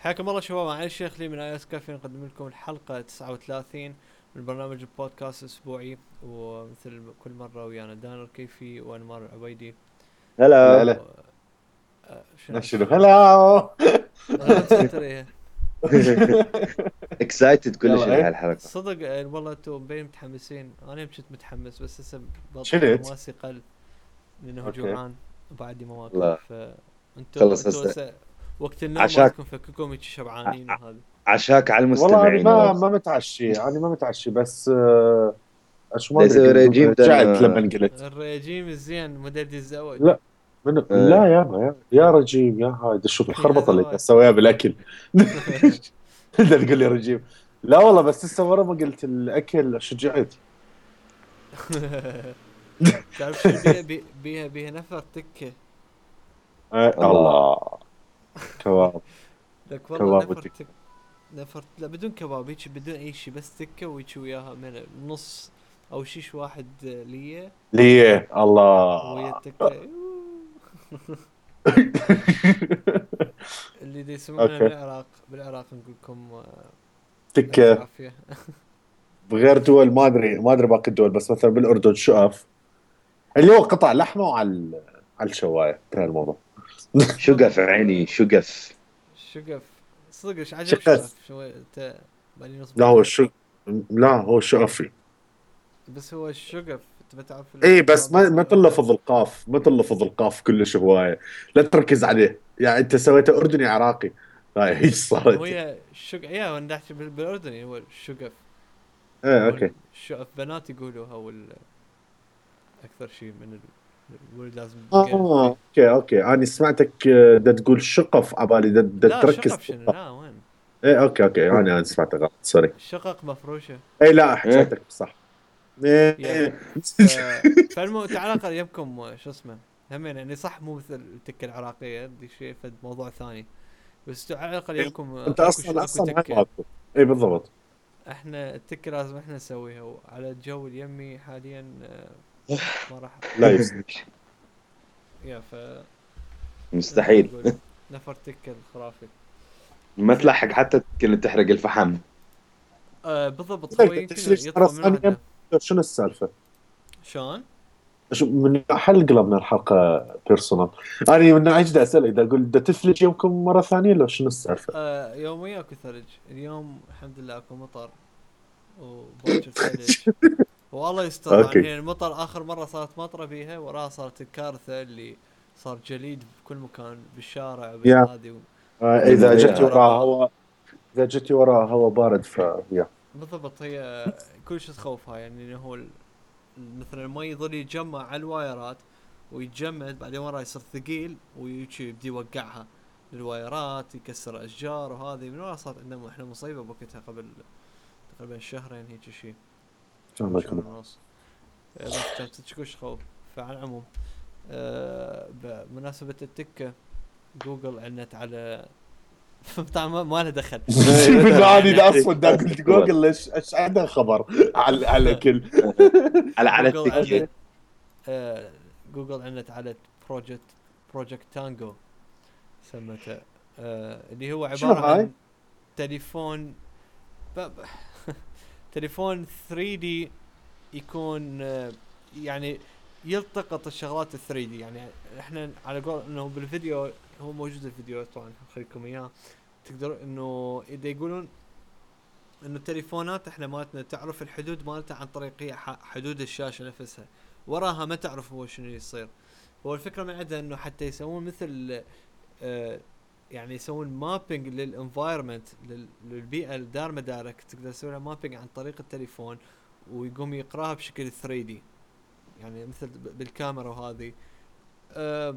حياكم الله شباب، معي الشيخ لي من ايس كافي. نقدم لكم الحلقة 39 من برنامج البودكاست الاسبوعي، ومثل كل مرة ويانا دانر كيفي وانمار العبيدي. هلا و هلا. شنو شنو هلا. غلط فلتر ايه. اكسايتد كلش والله لهالحلقه. صدق والله انتم مبين متحمسين، انا يوم كنت متحمس بس هسه شنت. حماسي قل لانه اوكي. جوعان وبعدي ما واكل. والله فانتوا خلص انتوا هسه. هسه وقت النوم عشاك مالتكم فككم هيك ع- شبعانين ع- وهذا. عشاك على والله أنا المستمعين ما والله. ما متعشي، أنا ما متعشي بس شو دا ما أدري يسوي رجيم رجعت دانه. لما قلت. الرجيم الزين مدد الزواج. لا آه. لا يا رجيم يا هاي شوف يا الخربطة اللي زواج. تسويها بالأكل. انت تقول لي رجيم؟ لا والله بس لسه ورا ما قلت الأكل شجعت. تعرف شنو بيها نفر تكه. الله. الله. كباب. لك والله كباب نفر وتك. نفر لا بدون كباب، هيك بدون اي شيء، بس تكه ويجي وياها من نص او شيش واحد ليه ليه ويا الله. التكه. اللي دي يسمونها اوكي. بالعراق نقول لكم الف تكة. عافيه. بغير دول ما ادري باقي الدول، بس مثلا بالاردن شقف، اللي هو قطع لحمه على الشوايه، انتهى الموضوع. شقف بالضبط. عيني شقف. شقف. صدق ايش عجب شقف شقف. شوي انت بعدين لا نصبر هو عليه. الشق لا هو شقفي. بس هو الشقف انت بتعرف اي بس الموضوع ما بالاردن. تلفظ القاف، ما تلفظ القاف كلش هوايه. لا تركز عليه، يعني انت سويته اردني عراقي. هاي ايش مو صارت؟ هي الشقف، يا انا نحكي بالاردني هو الشقف. ايه هو اوكي. الشقف بنات يقولوها اكثر شيء من الولد لازم قير فيه. اوكي انا سمعتك دا تقول شقف عبالي، دا لا تركز شقف في شنو، القاف. لا وين. ايه اوكي انا سمعتك غلط، سوري. شقق مفروشه. اي لا ايه. حكيتك صح. ايه. يا تعالى اقل يمكم شو اسمه. هم يعني صح مو مثل التكه العراقيه دي شيء فد موضوع ثاني. بس على الاقل يمكم انت اكو اكو اصلا هاي تكه. ماكو. اي بالضبط. احنا التكه لازم احنا نسويها، وعلى الجو اليمي حاليا ما راح. لا يصير. يا مثل ما مستحيل. تقول نفر تكه الخرافي. ما زين. تلحق حتى كنت تحرق الفحم. بالضبط، هو بدك يمكن تفلش مره يطفى من ثانيه؟ وحده. شنو السالفه؟ شلون؟ من حل قلبنا الحلقه بيرسونال. انا من عجز اسالك، دا اقول بدك تفلج يومكم مره ثانيه لو شنو السالفه؟ يوميا اكو ثلج، اليوم الحمد لله اكو مطر وباكر ثلج. والله يستر طبعا، اوكي. هي المطر اخر مره صارت مطره بيها وراها صارت الكارثه اللي صار جليد بكل مكان بالشارع يا وبالهادي اذا وناس جتي وراها انغرقوا. هواء، اذا جتي وراها هواء بارد فيا. بالضبط، هي كل شيء تخوفها يعني انه هو مثلا المي يظل يتجمع على الوايرات ويتجمد، بعدين ورا يصير ثقيل ويجي يبدي يوقعها الوايرات، يكسر اشجار، وهذه من ورا صارت عندنا احنا مصيبه بوقتها قبل تقريبا شهرين هيك شيء او شهر فهمك. ونص. بس كانت تشكوش خوف. فعلى العموم بمناسبة التكة، جوجل عنت على طبعا ما له دخل. جوجل بالله انا عنت. اصلا دا قلت جوجل ليش ايش عنده خبر على الاكل. على جوجل التكه. عنت. آه، جوجل عنت على بروجكت تانجو سمته. اللي هو شنو عبارة هاي؟ عن تليفون ب... ب- تليفون 3D يكون يعني يلتقط الشغلات ال 3D. يعني احنا على قول انه بالفيديو، هو موجود الفيديو طبعا خليكم اياه، تقدر انه اذا يقولون انه التليفونات احنا مالتنا تعرف الحدود مالتها عن طريق هي حدود الشاشة نفسها، وراها ما تعرف هو شنو يصير. هو الفكرة من عندها انه حتى يسوون مثل آه يعني يسوون مابينج للانفايرمنت، للبيئة الدار مدارك، تقدر تسوي لها مابينج عن طريق التليفون ويقوم يقراها بشكل 3D، يعني مثل بالكاميرا وهذه. أه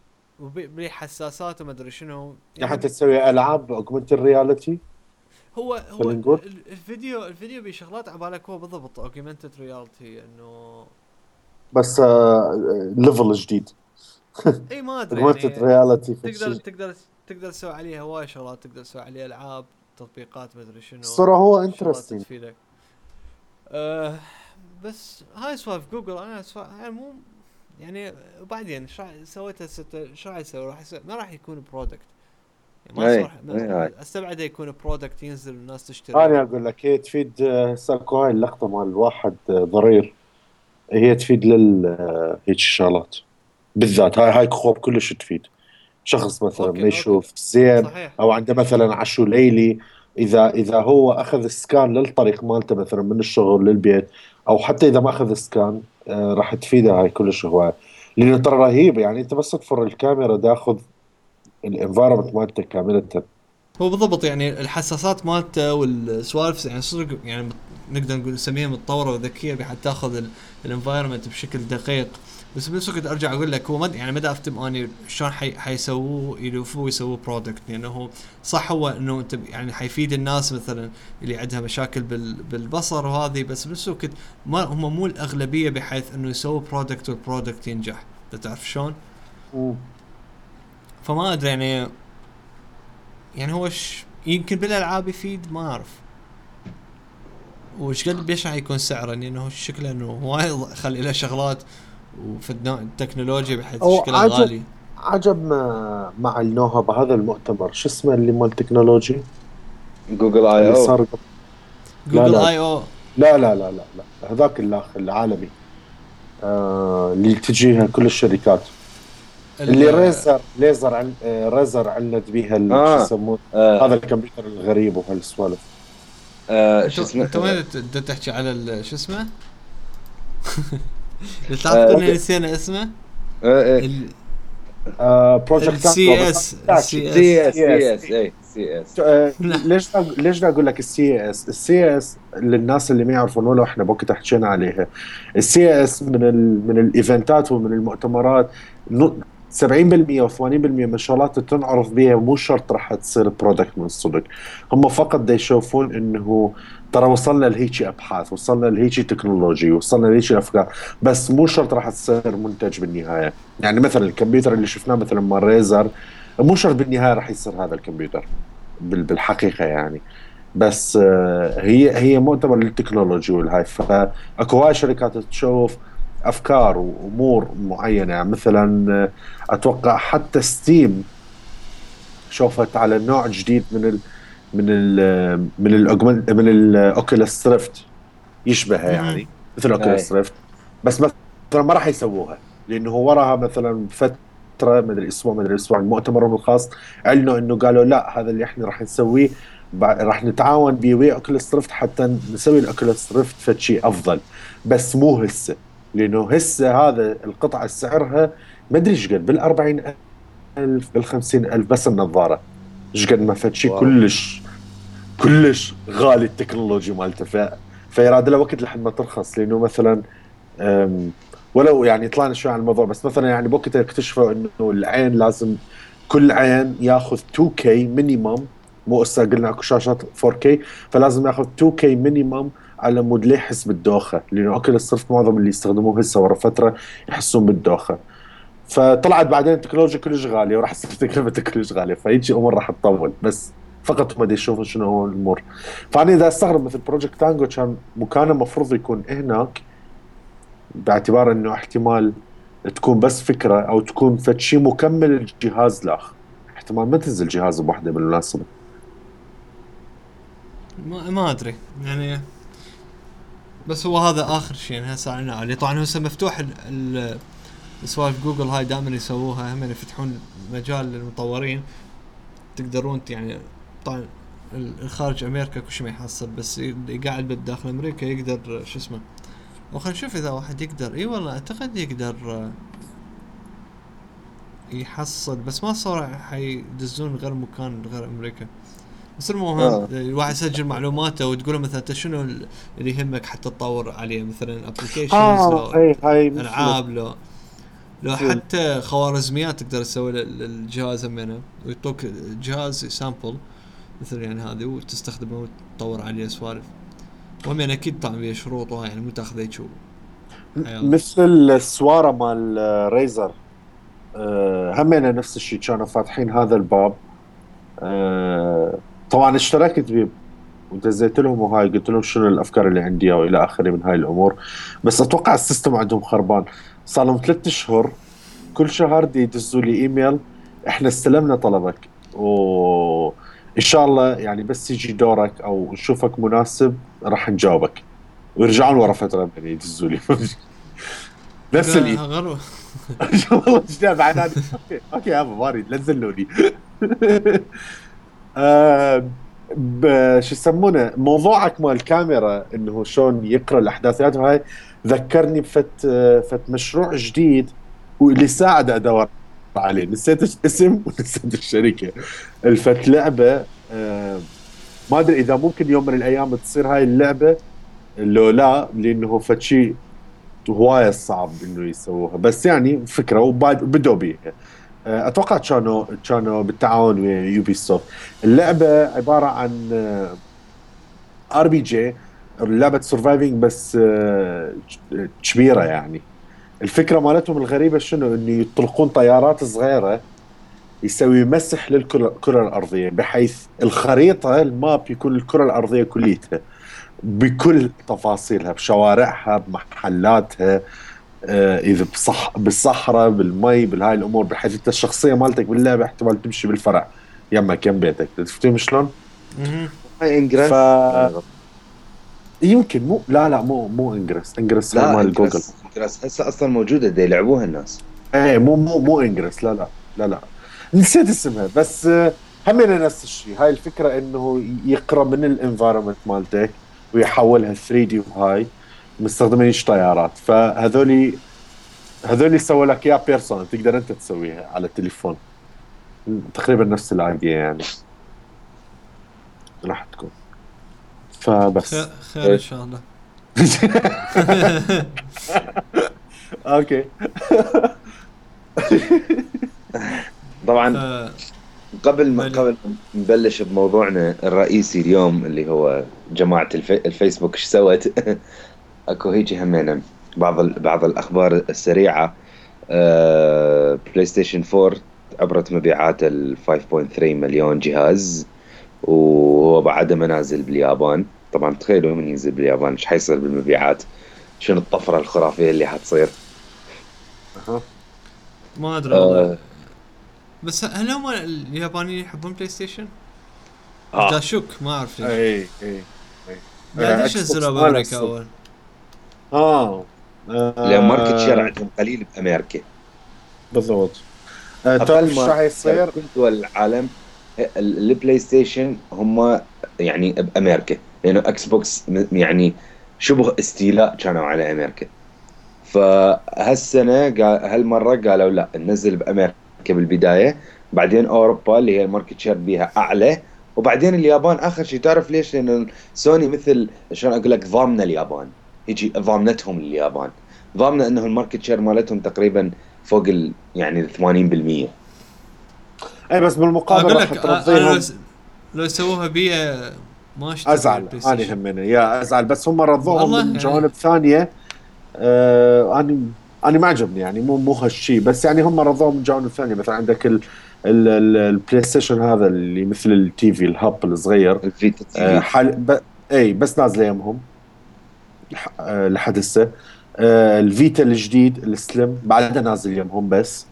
بحساسات وما ادري شنو يعني يعني. حتى تسوي العاب اوجمنتد رياليتي هو خلينا نقول. الفيديو بشغلات عبالك هو بالضبط اوجمانتد رياليتي انه. بس ليفل جديد. اي ما ادري اوجمنتد يعني. رياليتي في تقدر شيء. تقدر تقدر تسوي عليها هواي شغلات، تقدر تسوي عليها العاب، تطبيقات، ما ادري شنو، الصراحه هو شغلات انترستنج. تفيدك. أه بس هاي سوالف جوجل، انا يعني مو يعني. وبعدين شو سويتها ايش راح يسوي؟ ما راح يكون برودكت. يعني ما صار هاي استبعد يكون برودكت ينزل والناس تشتري. انا اقول لك هي تفيد ساكو هاي اللقطه مال الواحد ضرير، هي تفيد هيك شغلات بالذات. هاي خوب كلش تفيد شخص مثلا ما اوكي يشوف زين، صحيح. او عنده مثلا عشو ليلي، اذا هو اخذ سكان للطريق مالته مثلا من الشغل للبيت، او حتى اذا ما اخذ سكان راح تفيده هاي كلش هواي. لانه ترى رهيب يعني، انت بس تفر الكاميرا تاخذ الانفايرمنت مالته كامله. هو بالضبط يعني الحساسات مالته والسوالف يعني صدق يعني نقدر نقول نسميها متطوره وذكيه بحيث تاخذ الانفايرمنت بشكل دقيق. بس بنفس الوقت ارجع اقول لك هو يعني مدى افتم اني شلون حيسووه يلوفوه ويسووه برودكت، لانه صح هو انه انت يعني حيفيد الناس مثلا اللي عندها مشاكل بالبصر وهذه، بس بنفس الوقت ما هم مو الاغلبيه بحيث انه يسووا برودكت والبرودكت ينجح. تعرف شلون؟ فما ادري يعني هو يمكن بالالعاب يفيد ما اعرف. وش قد بيش راح يكون سعره، لانه شكله انه هواي خلي له شغلات وفي التكنولوجيا بحيث او شكله غالي. عجب مع النوها بهذا المؤتمر، شو اسمه اللي مال تكنولوجي جوجل اي اللي او. صار لا جوجل لا اي او. لا هذاك الاخ العالمي، اللي تجيها كل الشركات، اللي ريزر علت بيها شو اه, يسمونه هذا آه. الكمبيوتر الغريب وهالسوالف. شو اسمه انت وين تحكي على شو اسمه؟ اللي تعرف كنا نسينا اسمه. ايه بروجكت تانجو، السي بس اس تحكي السي اس. سي اس سي سي اس. اس اي سي اس. ليش اقول لك السي اس للناس اللي ما يعرفون ولو احنا بوقت حكينا عليها. السي اس من الايفنتات ومن المؤتمرات 70% و80% من الشغلات اللي تنعرض بها مو شرط راح تصير برودكت من الصدق. هم فقط دا يشوفون انه ترى وصلنا لهيجي ابحاث، وصلنا لهيجي تكنولوجي، وصلنا لهيجي افكار، بس مو شرط راح تصير منتج بالنهايه. يعني مثلا الكمبيوتر اللي شفناه مثلا مال ريزر، مو شرط بالنهايه راح يصير هذا الكمبيوتر بالحقيقه يعني. بس هي مؤتمر للتكنولوجي والهاي، فاكو هاي شركات تشوف افكار وامور معينه. يعني مثلا اتوقع حتى ستيم شوفت على نوع جديد من الاوكيوليس ريفت، يشبهها يعني مثل اي اوكيوليس ريفت. بس مثلا ما راح يسووها، لانه وراها مثلا فتره مدري اسبوع مدري اسبوع المؤتمر الخاص اعلنوا انه قالوا لا هذا اللي احنا راح نسويه راح نتعاون به ويا اوكيوليس ريفت حتى نسوي الاوكيوليس ريفت فد شيء افضل. بس مو هسه، لانه هسه هذا القطعه سعرها ما ادري ايش قد، بال40,000 بال50,000 بس النظاره. ايش قد ما فد شيء واو. كلش غالي التكنولوجي مالته. فيراد له وقت لحد ما ترخص. لانه مثلا ولو يعني طلعنا شوي عن الموضوع، بس مثلا يعني بوقتها اكتشفوا انه العين لازم كل عين ياخذ 2K مينيمم. مو هسه قلنا اكو شاشات 4K، فلازم ياخذ 2K مينيمم على مود لا يحس بالدوخه، لانه اوكيوليس ريفت معظم اللي يستخدموه هسه ورا فتره يحسون بالدوخه. فطلعت بعدين التكنولوجيا كلش غاليه، وراح تصير تكلفة كلش غاليه، فهيجي امور راح تطول. بس فقط هم بدي يشوفوا شنو هو الامور. فانا اذا استغرب مثل بروجكت تانجو كان مكانه المفروض يكون هناك، باعتبار انه احتمال تكون بس فكره او تكون فد شيء مكمل الجهاز لاخ. احتمال ما تنزل جهاز بوحده بالمناسبه. ما ادري يعني. بس هو هذا اخر شيء يعني هسه علينا عليه. طبعا هو هسه مفتوح سوالف جوجل هاي دائما يسووها، هم يفتحون مجال للمطورين تقدرون يعني. طبعا الخارج امريكا كل شيء ما يحصل، بس اللي قاعد بالداخل امريكا يقدر شو اسمه. وخلينا نشوف اذا واحد يقدر. اي والله اعتقد يقدر يحصل، بس ما صار حيدزون غير مكان غير امريكا. بس المهم اه الواحد يسجل معلوماته وتقول له مثلا انت شنو اللي يهمك حتى تطور عليه، مثلا ابلكيشنز لو اي هاي مثل العاب، لو حتى خوارزميات تقدر تسوي للجهاز همينه، ويعطوك جهاز سامبل مثل يعني هذه وتستخدمه وتطور عليه سوالف. وهم يعني اكيد طبعا بيه شروط وهاي يعني مو تاخذ هيك حياه. مثل السواره مال ريزر. همنا نفس الشيء كانوا فاتحين هذا الباب. طبعا اشتركت بيه ودزيت لهم وهاي، قلت لهم شنو الافكار اللي عندي والى اخره من هاي الامور. بس اتوقع السيستم عندهم خربان. صار لهم 3 اشهر كل شهر دي يدزوا لي ايميل: احنا استلمنا طلبك، وان شاء الله يعني بس يجي دورك او نشوفك مناسب راح نجاوبك، ويرجعون ورا فتره يعني يدزوا لي نفس الايد. غرو. والله ايش بعد هذه. اوكي اوكي يا ابو بارد لا تذلوني. شو يسمونه موضوعك مال الكاميرا انه شلون يقرا الاحداثيات وهاي، ذكرني فت مشروع جديد واللي ساعد ادور عليه، نسيت الاسم ونسيت الشركه. الفت لعبه ما ادري اذا ممكن يوم من الايام تصير هاي اللعبه لو لا، لانه فت شيء هوايه صعب انه يسووها، بس يعني فكره وبدوا بيها. اتوقع كانوا بالتعاون ويا يوبي سوفت. اللعبه عباره عن ار بي جي، لعبه سرفايفنج بس كبيره يعني. الفكره مالتهم الغريبه شنو، انه يطلقون طيارات صغيره يسوي مسح للكره الارضيه، بحيث الخريطه الماب يكون الكره الارضيه كليتها بكل تفاصيلها، بشوارعها بمحلاتها، اذا بالصحراء بالمي بالهاي الامور، بحيث انت الشخصيه مالتك باللعبه احتمال تمشي بالفرع يمك يم بيتك. تفتهم شلون؟ هاي ف انجرس. يمكن مو لا مو انجرس هاي لا مال جوجل. انجرس هسه اصلا موجوده دي يلعبوها الناس. ايه مو انجرس، لا نسيت اسمها، بس همنا نفس الشيء. هاي الفكره انه يقرا من الانفايرمنت مالتك ويحولها 3 دي، وهاي مستخدمين طيارات. هذول سووا لك اياه بيرسونال، تقدر انت تسويها على التليفون. تقريبا نفس الايديا يعني راح تكون. فبس خير ان شاء الله. اوكي. طبعا ف- قبل ما بلي. نبلش بموضوعنا الرئيسي اليوم اللي هو جماعة الفيسبوك ايش سوت. اكو هيجي همينة بعض الاخبار السريعة. بلاي ستيشن 4 عبرت مبيعات ال 5.3 مليون جهاز، وهو بعد ما نازل باليابان. طبعا تخيلوا من ينزل باليابان ايش حيصير بالمبيعات، شنو الطفرة الخرافية اللي حتصير. أها. ما ادري والله. آه بس هل هم اليابانيين يحبون بلاي ستيشن؟ آه داشوك ما اعرف ليش. اي بعد ليش اكس بوكس نزلوا ما له بامريكا الصبح. اول؟ اه, لان ماركت شير آه. عندهم قليل بامريكا، بالضبط. تعرف اقل ايش راح ماركت يصير؟ بكل دول العالم. البلاي ستيشن هم يعني بامريكا، لانه اكس بوكس يعني شبه استيلاء كانوا على امريكا. فهالسنه هالمره قالوا لا ننزل بامريكا بالبدايه، بعدين اوروبا اللي هي الماركت شير بيها اعلى، وبعدين اليابان اخر شيء. تعرف ليش؟ لان سوني مثل شلون اقول لك ضامنه اليابان، يجي ضامنتهم اليابان، ضامنه انه الماركت شير مالتهم تقريبا فوق يعني 80%. اي بس بالمقابل اقول راح لك انا ترضيهم. لو سووها بي ما اشتري ازعل البلاي انا ستيشن. همنا يا ازعل، بس هم رضوهم والله من يعني جوانب ثانيه. انا ما عجبني يعني، مو هالشيء، بس يعني هم رضوهم من جوانب ثانيه. مثلا عندك البلاي ستيشن هذا اللي مثل التي في الهاب الصغير. الفيتا تي في. اي بس نازله يمهم لحد هسه. الفيتا الجديد السليم بعدها نازل يمهم، بس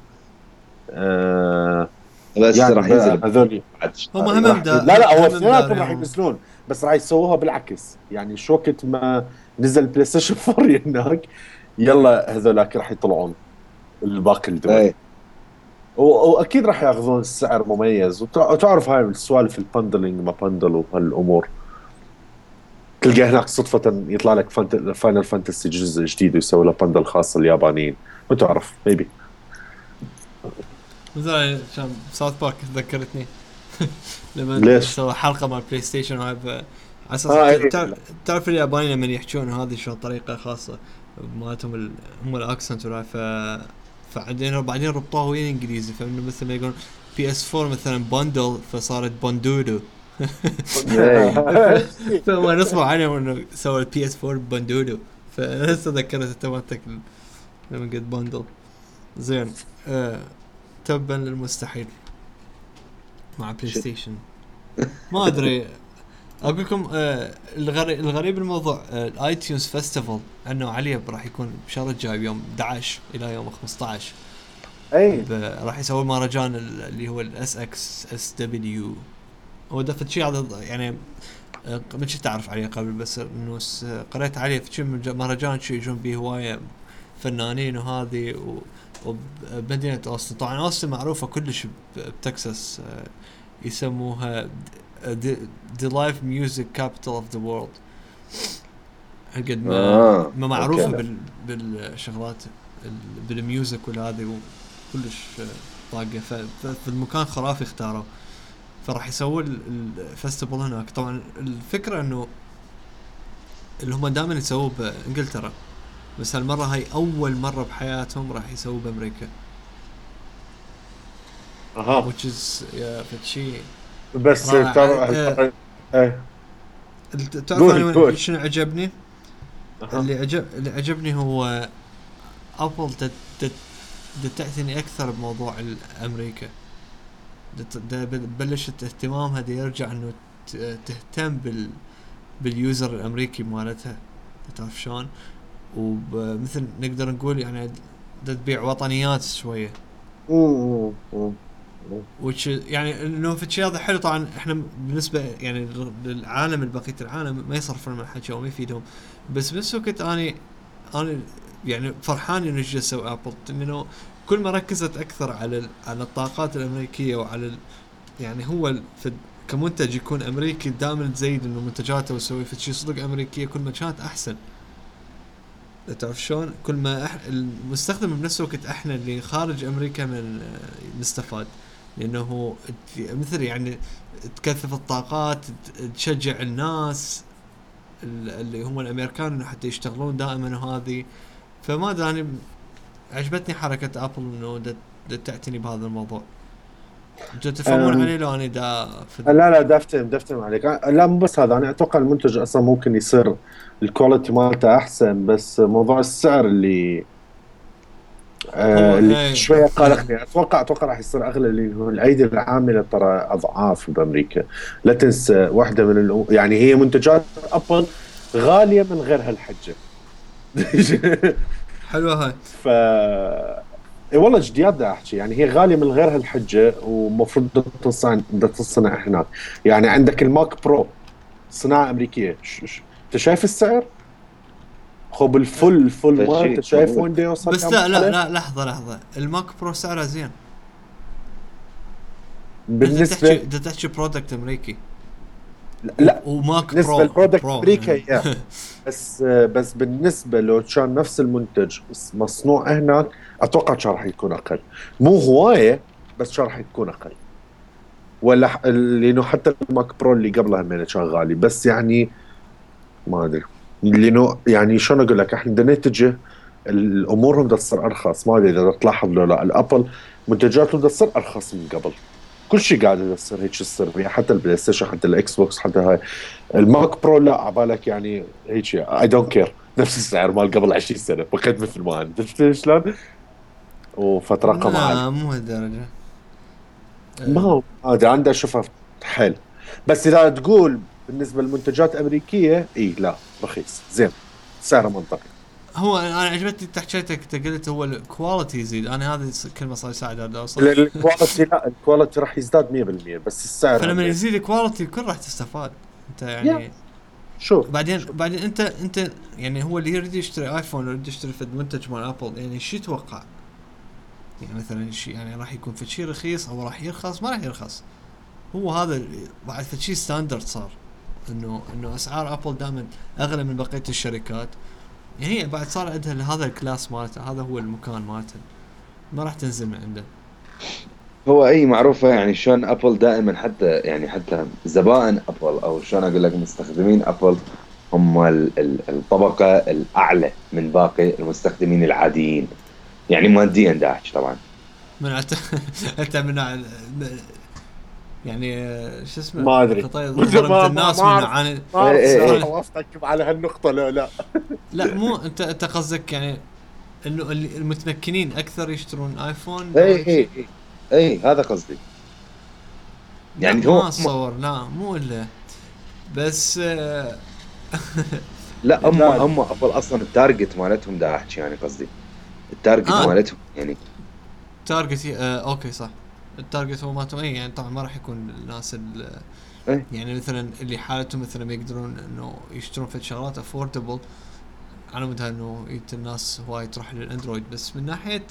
بس يعني راح ينزل هذول بعد هم لا هو هم اثنيناتهم راح مداريهم. ينزلون، بس راح يسووها بالعكس يعني. شو وقت ما نزل بلاي ستيشن 4 هناك، يلا هذولاك راح يطلعون باقي الدول. ايه. واكيد راح ياخذون السعر مميز. وتعرف هاي السوالف البندلينج ما بندل وهالامور، تلقى هناك صدفة يطلع لك فاينل فانتسي جزء جديد ويسوي له بندل خاص اليابانيين، وتعرف ميبي. مثلا ساوث بارك ذكرتني لما ليش؟ سوى حلقه مع بلاي ستيشن وهاي على اساس ايه تعرف اليابانيين لما يحجون هذه شلون طريقه خاصه مالتهم هم الاكسنت ولا بعدين ربطوه ويا الانجليزي، فانه مثل ما يقولون بي اس 4 مثلا بندل فصارت بندودو. ايه. فما نصبوا عليهم انه سوى البي اس 4 بندودو. فهسه ذكرت انت مالتك لما قلت بندل. زين. تبا للمستحيل مع بلاي ستيشن. ما ادري اقول لكم الغريب الموضوع الايتيونز فيستيفال انه عليه راح يكون بشهر الجاي يوم 11 الى يوم 15. اي راح يسوي مهرجان اللي هو الاس اكس اس دبليو. هو دفت شيء هذا يعني من شي تعرف عليه قبل، بس انه قريت عليه في شيء مهرجان شيء يجون به هوايه فنانين وهذه وبمدينه اوستن. طبعا اوستن معروفه كلش بتكساس، يسموها the live music capital of the world. قد ما معروفه بالشغلات بالميوزك والهذه وكلش طاقه. في المكان خرافي اختاروا، فراح يسووا الفستيفال هناك. طبعا الفكره انه اللي هم دائما يسووه بانجلترا، بس هالمره هاي اول مره بحياتهم راح يسووه بامريكا. which is فتشي بس ترى تعرف شنو عجبني؟ اللي عجبني هو ابل تعتني اكثر بموضوع الامريكا. بلشت اهتمامها دي يرجع انه تهتم باليوزر الامريكي مالتها، تعرف شلون؟ ومثل نقدر نقول يعني تبيع وطنيات شويه. وش يعني انه في شيء هذا حلو. طبعا احنا بالنسبه يعني للعالم البقيه العالم ما يصرفون من الحكي وما يفيدهم، بس بنفس الوقت انا يعني فرحان انه جلسوا ابل انه كل ما ركزت اكثر على الطاقات الامريكيه وعلى يعني هو كمنتج يكون امريكي دائما تزيد انه منتجاته ويسوي في شيء صدق امريكيه كل ما كانت احسن. تعرف شلون؟ كل ما المستخدم بنفس الوقت احنا اللي خارج امريكا من نستفاد، لانه مثل يعني تكثف الطاقات، تشجع الناس اللي هم الامريكان حتى يشتغلون دائما وهذه. فما ادري عجبتني حركه ابل انه تعتني بهذا الموضوع. انتوا تفهمون عليه لو انا لا دفتم عليك. لا مو بس هذا، انا اتوقع المنتج اصلا ممكن يصير الكواليتي مالته احسن، بس موضوع السعر اللي اللي شويه قلقني. اتوقع راح يصير اغلى، اللي هو الايدي العامله ترى اضعاف بامريكا. لا تنسى واحده من يعني هي منتجات ابل غاليه من غير هالحجه. حلوه هاي. والله جديات دا احكي، يعني هي غاليه من غير هالحجه، ومفروض تصنع هناك. يعني عندك الماك برو صناعه امريكيه، انت شايف السعر؟ خب الفل مالته شايف وين يوصل. بس لا لحظه الماك برو سعره زين بالنسبه تحكي برودكت امريكي. لا وماك بالنسبه للبرودكت امريكي بس بالنسبه لو كان نفس المنتج مصنوع هناك اتوقع كان راح يكون اقل، مو هوايه بس كان راح يكون اقل. ولا لانه حتى الماك برو اللي قبلها من كان غالي، بس يعني ما ادري لانه يعني شلون اقول لك، احنا بدنا نتجه الامورهم بدها تصير ارخص. ما ادري اذا تلاحظ لو لا، الابل منتجاتهم بدها تصير ارخص من قبل. كل شيء قاعد يصير هيك يصير، حتى البلاي ستيشن حتى الاكس بوكس حتى هاي. الماك برو لا عبالك يعني هيك اي دونت كير، نفس السعر مال قبل 20 سنه فقد مثل ما انت شلون. وفتره رقم عالي. لا مو هالدرجه. ما هو ادري عنده اشوفها حيل. بس اذا تقول بالنسبه للمنتجات الامريكيه اي لا رخيص زين، سعره منطقي. هو انا عجبتني تحكيتك، انت قلت هو الكواليتي يزيد. انا هذه كلمه صار يساعد هذا اوصل. الكواليتي لا، الكواليتي راح يزداد 100%، بس السعر فلما يزيد الكواليتي الكل راح تستفاد انت يعني. شوف بعدين انت يعني هو اللي يريد يشتري ايفون ولا يريد يشتري فد منتج مال ابل، يعني شو يتوقع؟ يعني مثلا شيء يعني راح يكون في شيء رخيص او راح يرخص؟ ما راح يرخص. هو هذا بعد في شيء ستاندرد صار، انه اسعار ابل دائما اغلى من بقيه الشركات. يعني هي بعد صار عندها هذا الكلاس مالته، هذا هو المكان مالته، ما راح تنزل من عنده. هو اي معروفه يعني شلون ابل دائما، حتى زبائن ابل او شلون اقول لك مستخدمين ابل هم الطبقه الاعلى من باقي المستخدمين العاديين، يعني ماديا داعش طبعا. من انت من يعني شو اسمه ما ادري الناس من عن وافقك على هالنقطه. لا لا مو انت قصدك يعني انه المتمكنين اكثر يشترون ايفون. اي هذا قصدي. يعني هو ما صور لا مو الا بس لا هم ابل اصلا التارجت مالتهم دا احكي، يعني قصدي التارجت مالتهم يعني تارجت اوكي صح. التارجت هو مالتهم اي يعني طبعا ما راح يكون الناس إيه. يعني مثلا اللي حالتهم مثلا ما يقدرون انه يشترون في شغلات افوردبل، على مدى انه الناس هواي تروح للاندرويد. بس من ناحيه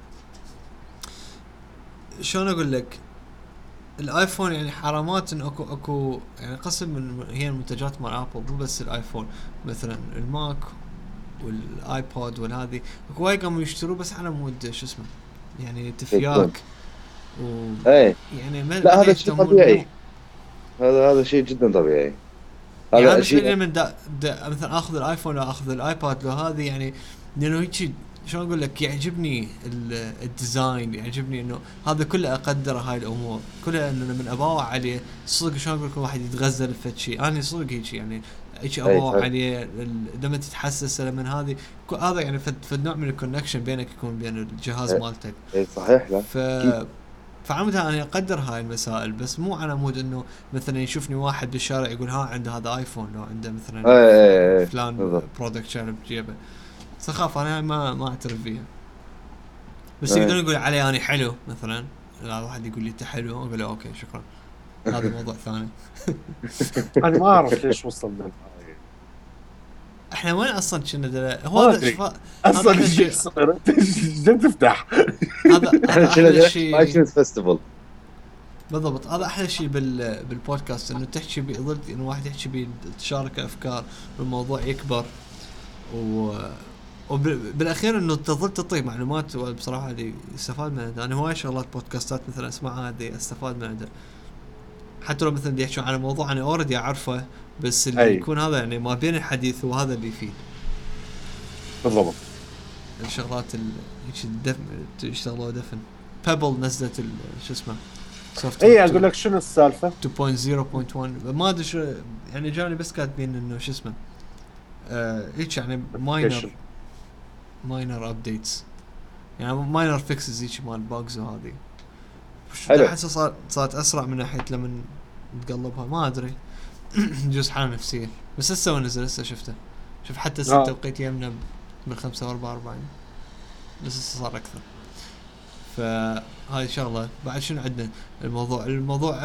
شلون اقول لك، الايفون يعني حرامات ان اكو يعني قسم من هي المنتجات مال ابل، مو بس الايفون، مثلا الماك والايبود والهذه اكو وايد قاموا يشتروا بس على مود شو اسمه يعني يكون. تفياك و ايه يعني لا ما هذا شيء يهتمون مو طبيعي، هذا شيء جدا طبيعي. يعني. انا هذا بالنسبه شيء. لي لما مثلا اخذ الايفون لو اخذ الايباد لو هذه يعني، لانه هيك شلون اقول لك يعجبني الديزاين، يعجبني انه هذا كله اقدره، هاي الامور كلها انه لما اباوع عليه صدق شلون اقول لك واحد يتغزل في شيء، انا صدق هيك يعني هيك اي اباوع صحيح. عليه لما تتحسس لما هذه هذا يعني فد نوع من الكونكشن بينك يكون بين الجهاز اي مالتك. إي صحيح. لا ف اكيد. فعمدها انا اقدر هاي المسائل، بس مو على مود انه مثلا يشوفني واحد بالشارع يقول ها عنده هذا ايفون، لو عنده مثلا اي فلان بالضبط. برودكت شارب بجيبه. سخافة انا ما اعترف فيها. بس اي يقدرون يقول علي انا حلو مثلا، لا واحد يقول لي انت حلو اقول له اوكي شكرا، هذا موضوع ثاني. انا ما اعرف ليش وصلنا لهاي. احنا وين اصلا كنا هو ما هذا ادري شوف اصلا هذا احلى ايش شيء. بيصير. انت جد تفتح. احنا هذا شنو احلى نحكي شيء بايتونز فيستيفال. بالضبط. هذا احلى شيء بالبودكاست، انه تحكي بظل انه واحد يحكي تشارك افكار والموضوع يكبر وبالاخير انه تظل تعطي معلومات. بصراحه اللي استفاد منها انا هواي شغلات بودكاستات مثلا اسمعها هذه استفاد منها، حتى لو مثلا بدي احكي عن موضوع انا اوريدي اعرفه، بس اللي اي يكون هذا يعني ما بين الحديث وهذا اللي يفيد. بالضبط. الشغلات يشتغلوا دفن. بابل نزلت شو اسمه سوفت اي اقول لك شنو السالفه. 2.0.1 ما ادري شو يعني، جاني بس كاتبين انه شو اسمه هيك يعني ماينر ابديتس، يعني ماينر فيكسز هيك مال باجز وهذه. حلو. احسه صارت اسرع من ناحيه لما تقلبها، ما ادري. جزء حاله نفسيه. بس هسه نزل هسه شفته، شوف حتى التوقيت يمنا بال5:44 بس هسه صار اكثر. فهاي شغله. بعد شنو عندنا الموضوع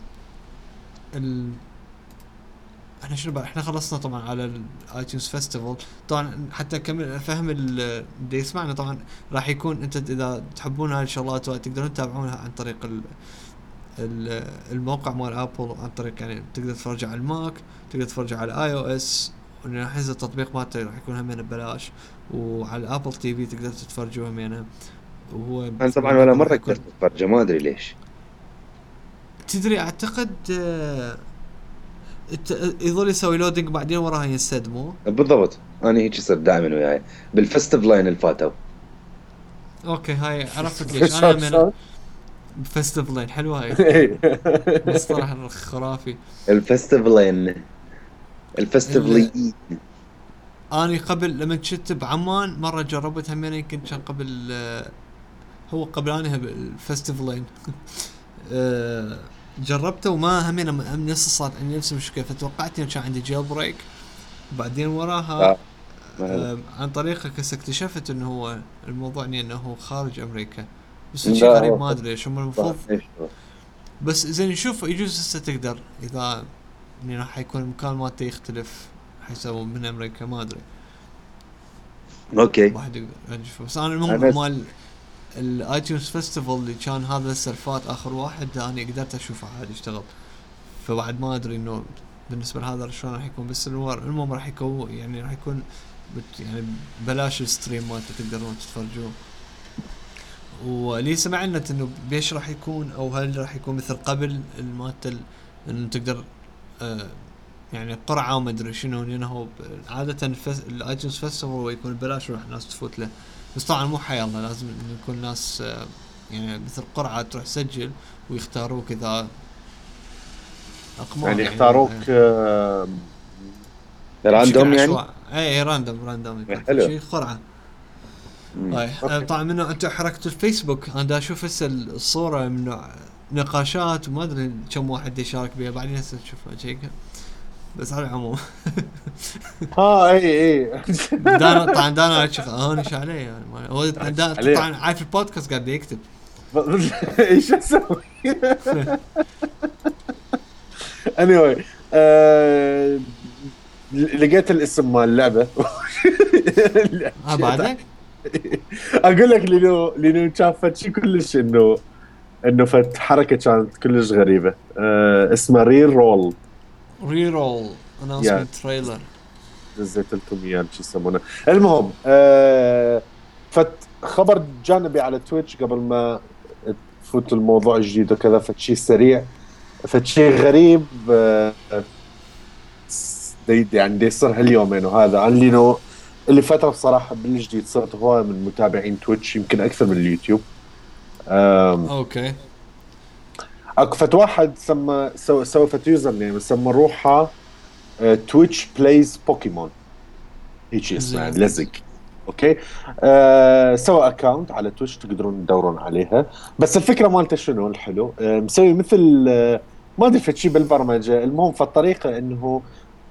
احنا شنو بقى، احنا خلصنا طبعا على الايتونز فيستيفال. طبعا حتى كمل فهم اللي يسمعنا، طبعا راح يكون انت اذا تحبون هاي الشغلات تقدرون تتابعونها عن طريق الموقع مال ابل، عن طريق يعني تقدر تتفرج على الماك، تقدر تتفرج على الاي او اس، وراح ينزل التطبيق مالته راح يكون همينه ببلاش، وعلى الابل تي في تقدر تتفرجوا همينه. وهو انا طبعا ولا مره قدرت اتفرج، ما ادري ليش. تدري اعتقد يظل يسوي لودينج بعدين وراها ينسدموا. بالضبط، انا هيك يصير دائما وياي بالفستيف لاين اللي فاتوا. اوكي هاي عرفت ليش انا من فيستيفالين حلوه هاي مصطلح خرافي. الفستيفالين الفستيفالين. اني قبل لما كنت بعمان مره جربت همين، يمكن كان قبل هو قبل اني الفستيفالين جربته وما همين نفس صار عندي نفس المشكله، فتوقعت انه كان عندي جيل بريك. بعدين وراها عن طريقك اكتشفت انه هو الموضوع انه هو خارج امريكا، بس شيء غريب ما ادري شو المفروض. بس زين نشوف يجوز هسه تقدر اذا يعني راح يكون المكان مالته يختلف حيسووا من امريكا ما ادري. اوكي واحد يقدر نشوف. بس انا المهم مال الايتونز فيستيفال اللي كان هذا السلفات اخر واحد انا قدرت اشوفه عادي يشتغل. فبعد ما ادري انه بالنسبه لهذا شلون راح يكون، بس المهم راح يكون يعني راح يكون يعني بلاش الستريم مالته تقدرون تتفرجون. واللي سمعنا انه بيش راح يكون، او هل راح يكون مثل قبل مالته انه تقدر يعني قرعه وما ادري شنو، لانه هو عاده الايتونز فيستيفال يكون ببلاش وراح الناس تفوت له. بس طبعا مو حي الله، لازم يكون ناس يعني مثل قرعه تروح تسجل ويختاروك اذا اقمار يعني يختاروك راندوم يعني. اي راندوم شيء قرعه. هاي طبعا منه انت حركه الفيسبوك انا اشوف هسه الصوره من نقاشات وما ادري كم واحد يشارك بها، بعدين هسه تشوفها شيء. بس على العموم اي دانا طبعا دانا هانش عليه يعني هو طبعا عارف البودكاست قاعد يكتب ايش اسوي؟ anyway آه... لقيت الاسم مال اللعبه. اللي حكيت بعدك. عنه. اقول لك لانه كان فد شيء كلش انه فد حركه كانت كلش غريبه. اسمها ريل رول. ريرول يا اناونسمنت تريلر. نزلت لكم اياه شو يسمونه. المهم فت خبر جانبي على تويتش قبل ما تفوت الموضوع الجديد وكذا. فد شيء سريع، فد شيء غريب يعني دي يصير هاليومين. وهذا عن لينو اللي فترة بصراحة بالجديد صرت هواية من متابعين تويتش، يمكن أكثر من اليوتيوب. اوكي. اكو فت واحد سوى فت يوزر نيم سمى روحه تويتش بلايز بوكيمون، هيك اسمه زين. يعني لزق. اوكي. سوى اكاونت على تويتش تقدرون تدورون عليها. بس الفكره مالته شنو الحلو، مسوي مثل ما ادري فد شيء بالبرمجه. المهم فالطريقه انه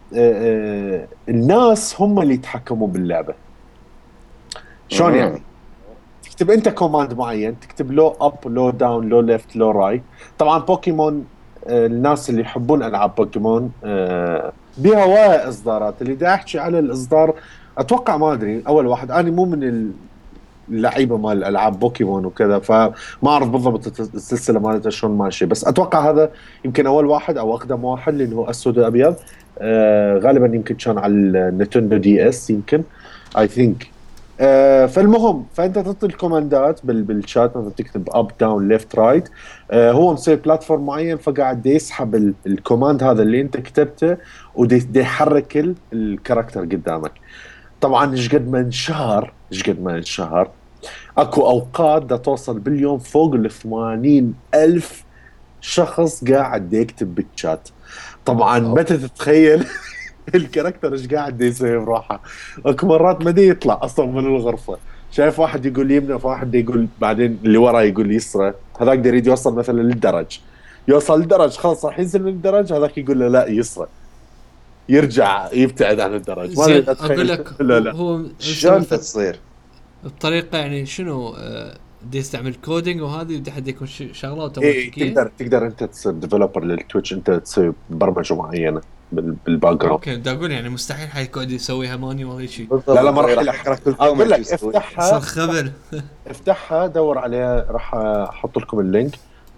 الناس هم اللي يتحكموا باللعبه. شلون يعني؟ تكتب انت كوماند معين، تكتب لو اب لو داون لو ليفت لو رايت. طبعا بوكيمون الناس اللي يحبون العاب بوكيمون بيها هواية اصدارات. اللي دا احكي على الاصدار اتوقع ما ادري اول واحد، انا مو من اللعيبه مال العاب بوكيمون وكذا، فما اعرف بالضبط السلسله مالتها شلون ماشيه. بس اتوقع هذا يمكن اول واحد او اقدم واحد لانه هو اسود وابيض. غالبا يمكن كان على النينتندو دي اس يمكن، اي ثينك. فالمهم فانت تعطي الكوماندات بالشات، مثلا تكتب اب داون ليفت رايت. هو مسوي بلاتفورم معين، فقاعد يسحب الكوماند هذا اللي انت كتبته ودي يحرك الكاركتر قدامك. طبعا ايش قد ما انشهر اكو اوقات دا توصل باليوم فوق ال 80 الف شخص قاعد يكتب بالشات. طبعا متى تتخيل الكاركتر ايش قاعد يسوي بروحه. اكو مرات ما دي يطلع اصلا من الغرفه، شايف واحد يقول يمنى فواحد يقول بعدين اللي وراه يقول يسرى. هذاك يريد يوصل مثلا للدرج، يوصل للدرج خلاص راح ينزل من الدرج، هذاك يقول له لا يسرى، يرجع يبتعد عن الدرج. ما زين ادري اقول اتخيل. لك لا لا هو مسوي شلون تصير؟ بطريقه يعني شنو دي يستعمل كودينج وهذه بدي حد يكون شغله ايه اوتوماتيكيه. تقدر انت تصير ديفلوبر للتويتش، انت تسوي برمجه معينه بالباك جراوند. اوكي بدي اقول يعني مستحيل حيقعد يسويها ماني ولا شيء. لا لا بالضبط، ما راح راح يلحق. يقرا كل اقول كومنت لك يسوي. صار افتحها خبل. افتحها دور عليها، راح احط لكم اللينك.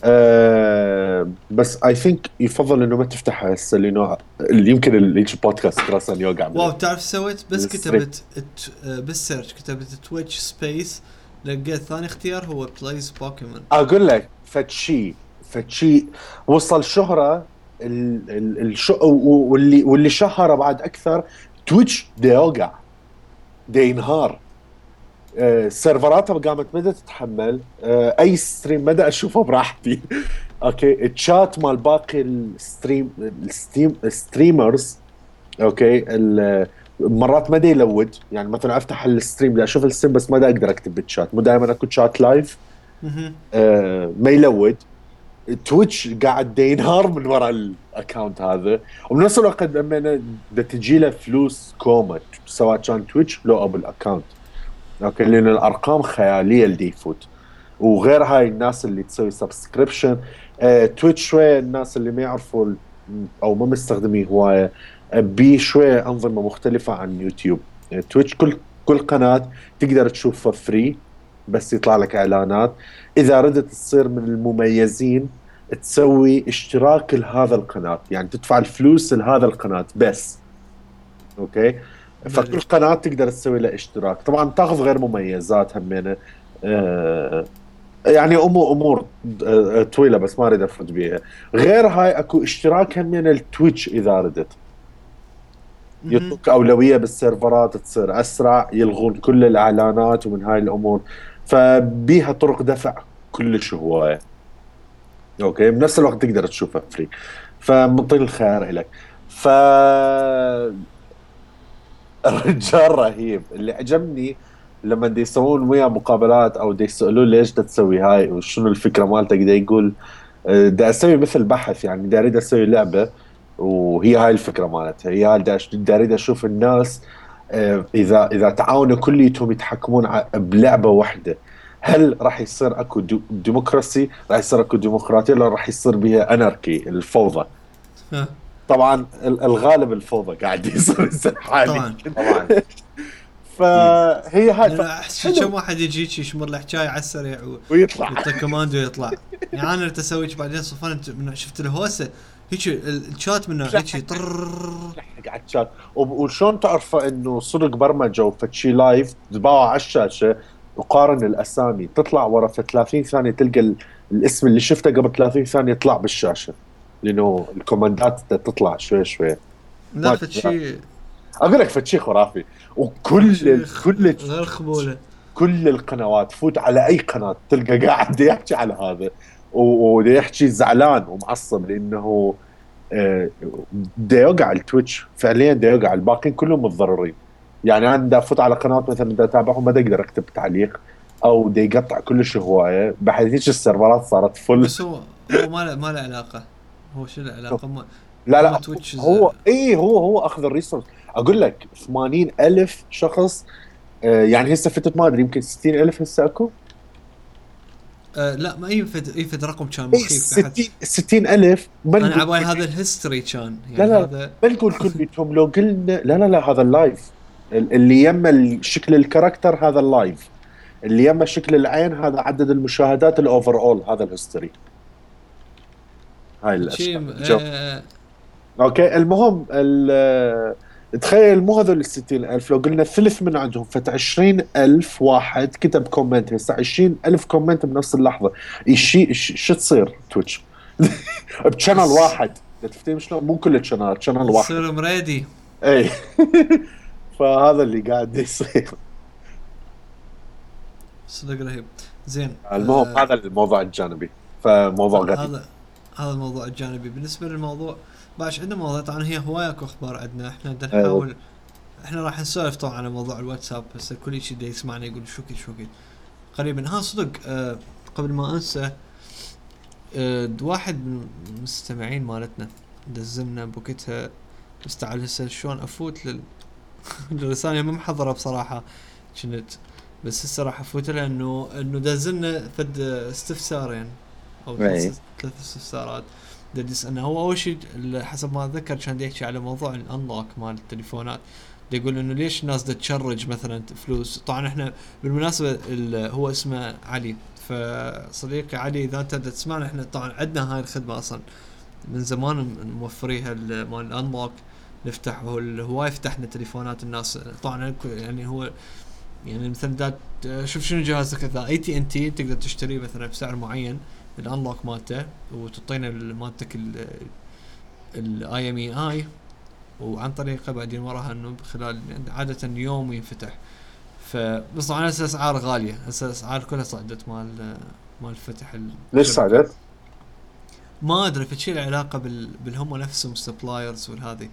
بس اي ثينك يفضل انه ما تفتحها هسه لانه اللي يمكن البودكاست راسا يوقع من واو تعرف سويت بس الستريم. كتبت بالسيرش كتبت تويتش سبيس لقيت ثاني اختيار هو بلايز بوكيمون. اقول لك فتشي وصل شهرة واللي شهره بعد اكثر تويتش دا يوقع، دا ينهار. سيرفراتها قامت بدأت تتحمل. اي ستريم بدأ اشوفه براحتي. اوكي الشات مال باقي الستريمرز. اوكي مرات ما دا يلود، يعني مثلا افتح الستريم بدي اشوف الستريم بس ما دا اقدر اكتب بالشات، مو دائما اكو شات لايف. ما يلود. تويتش قاعد دا ينهار من وراء الاكونت هذا. وبنفس الوقت لما دا تجي له فلوس كومة سواء كان تويتش لو ابل اكونت. اوكي لان الارقام خياليه اللي يفوت. وغير هاي الناس اللي تسوي سبسكريبشن. تويتش شويه الناس اللي ما يعرفوا او ما مستخدمين هوايه بي شويه انظمه مختلفه عن يوتيوب. تويتش كل قناه تقدر تشوفها فري بس يطلع لك اعلانات. اذا ردت تصير من المميزين تسوي اشتراك لهذا القناه، يعني تدفع الفلوس لهذا القناه بس. اوكي فكل قناه تقدر تسوي لها اشتراك. طبعا تاخذ غير مميزات همينه. يعني امور طويله بس ما اريد افوت بيها. غير هاي اكو اشتراك همينه التويتش اذا ردت يعطوك اولويه بالسيرفرات تصير اسرع، يلغون كل الاعلانات ومن هاي الامور. فبيها طرق دفع كلش هوايه. اوكي بنفس الوقت تقدر تشوفها فري. فمنطي الخيار لك. ف الرجال رهيب. اللي عجبني لما دي يسوون وياه مقابلات او دي يسألوه ليش دا تسوي هاي وشنو الفكرة مالتك، دا يقول دا اسوي مثل بحث، يعني دا اريد اسوي لعبة وهي هاي الفكرة مالتها. هي هاي دا اريد اشوف الناس اذا تعاونوا كليتهم يتحكمون بلعبة واحدة هل راح يصير اكو ديمقراسي، راح يصير اكو ديمقراطيه، ولا راح يصير بها اناركي الفوضى؟ ها. طبعا الغالب الفوضى قاعد يصير هسه حاليا. طبعا طبعا اكيد. فهي هاي لان احس كم حلو واحد يجيك يشمر له حكايه على السريع ويطلع. ويطق كوماندو يطلع. يعني انا اللي اسويك بعدين صفنت من شفت الهوسه هيك الشات منه هيك طر. لحق على الشات. وشلون تعرف انه صدق برمجه وفتشي لايف تباوع على الشاشه، وقارن الاسامي تطلع ورا في 30 ثانيه تلقى الاسم اللي شفته قبل 30 ثانيه يطلع بالشاشه، لانه الكوماندات تطلع شوي شوي. لا ما فد أدري. شيء اقول لك فتشي خرافي. غير قبوله. كل القنوات، فوت على اي قناه تلقى قاعد يحكي على هذا، ويحكي زعلان ومعصب لانه دا يوقع التويتش فعليا، دا يوقع الباقيين كلهم متضررين. يعني انا دا افوت على قناه مثلا دا اتابعهم ما دا اقدر اكتب تعليق، او دا يقطع كلش هوايه بحيث هيك السيرفرات صارت فل. بس هو ما له علاقه. هو شو له علاقه لا هم لا، تويتش هو ايه هو اخذ الريسورس. اقول لك 80 الف شخص، يعني هسه فتت ما ادري يمكن 60 الف هسه اكو. لا ما يفد رقم كان ايه مخيف بحد. 60 الف ما انا نقول عبالي هذا الهيستوري كان لا يعني لا هذا. ما نقول كليتهم. لو قلنا لا لا لا، هذا اللايف اللي يما شكل الكاركتر هذا اللايف، اللي يما شكل العين هذا عدد المشاهدات الاوفر اول، هذا الهيستوري. هاي الاشياء شيء اوكي. المهم تخيل مو هذول ال 60,000، لو قلنا ثلث من عندهم فت 20,000 واحد كتب كومنت هسه 20,000 كومنت بنفس اللحظة. شو تصير تويتش بشانل واحد؟ تفتهم شلون؟ مو كل الشانلات، شانل واحد. تصير مريدي. اي فهذا اللي قاعد يصير. صدق رهيب. زين المهم هذا الموضوع الجانبي، فموضوع غريب. هذا الموضوع الجانبي بالنسبه للموضوع. باش عندنا موضوع طبعا هي هوايه اكو اخبار عندنا احنا بدنا أيوة. نحاول. احنا راح نسولف طبعا على موضوع الواتساب بس كل شيء دا يسمعنا يقول شو كذا قريبا. ها صدق قبل ما انسى واحد من المستمعين مالتنا دزلنا بوقتها بس تعال هسه شلون افوت للرسالة ما محضرة بصراحة كنت. بس هسه راح افوت لها انه دزلنا فد استفسارين او ثلاث استفسارات. دا يسألنا هو اول شيء حسب ما اتذكر كان يحكي على موضوع الانلوك مال التليفونات. يقول انه ليش الناس دا تشرج مثلا فلوس. طبعا احنا بالمناسبة هو اسمه علي، فصديقي علي اذا انت دا تسمعنا احنا طبعا عندنا هاي الخدمة اصلا من زمان موفريها مال الانلوك. نفتح هواي فتحنا تليفونات الناس طبعا يعني هو يعني مثلا شوف شنو جهازك اذا اي تي ان تي تقدر تشتريه مثلا بسعر معين الانلوك مالته وتعطينا مالتك الاي ام اي اي وعن طريقه بعدين وراها انه خلال عاده يوم ينفتح. فبس طبعا اسعار غاليه هسه اسعار كلها صعدت مال فتح ليش صعدت؟ ما ادري فشي له علاقه بالهم نفسهم سبلايرز والهذه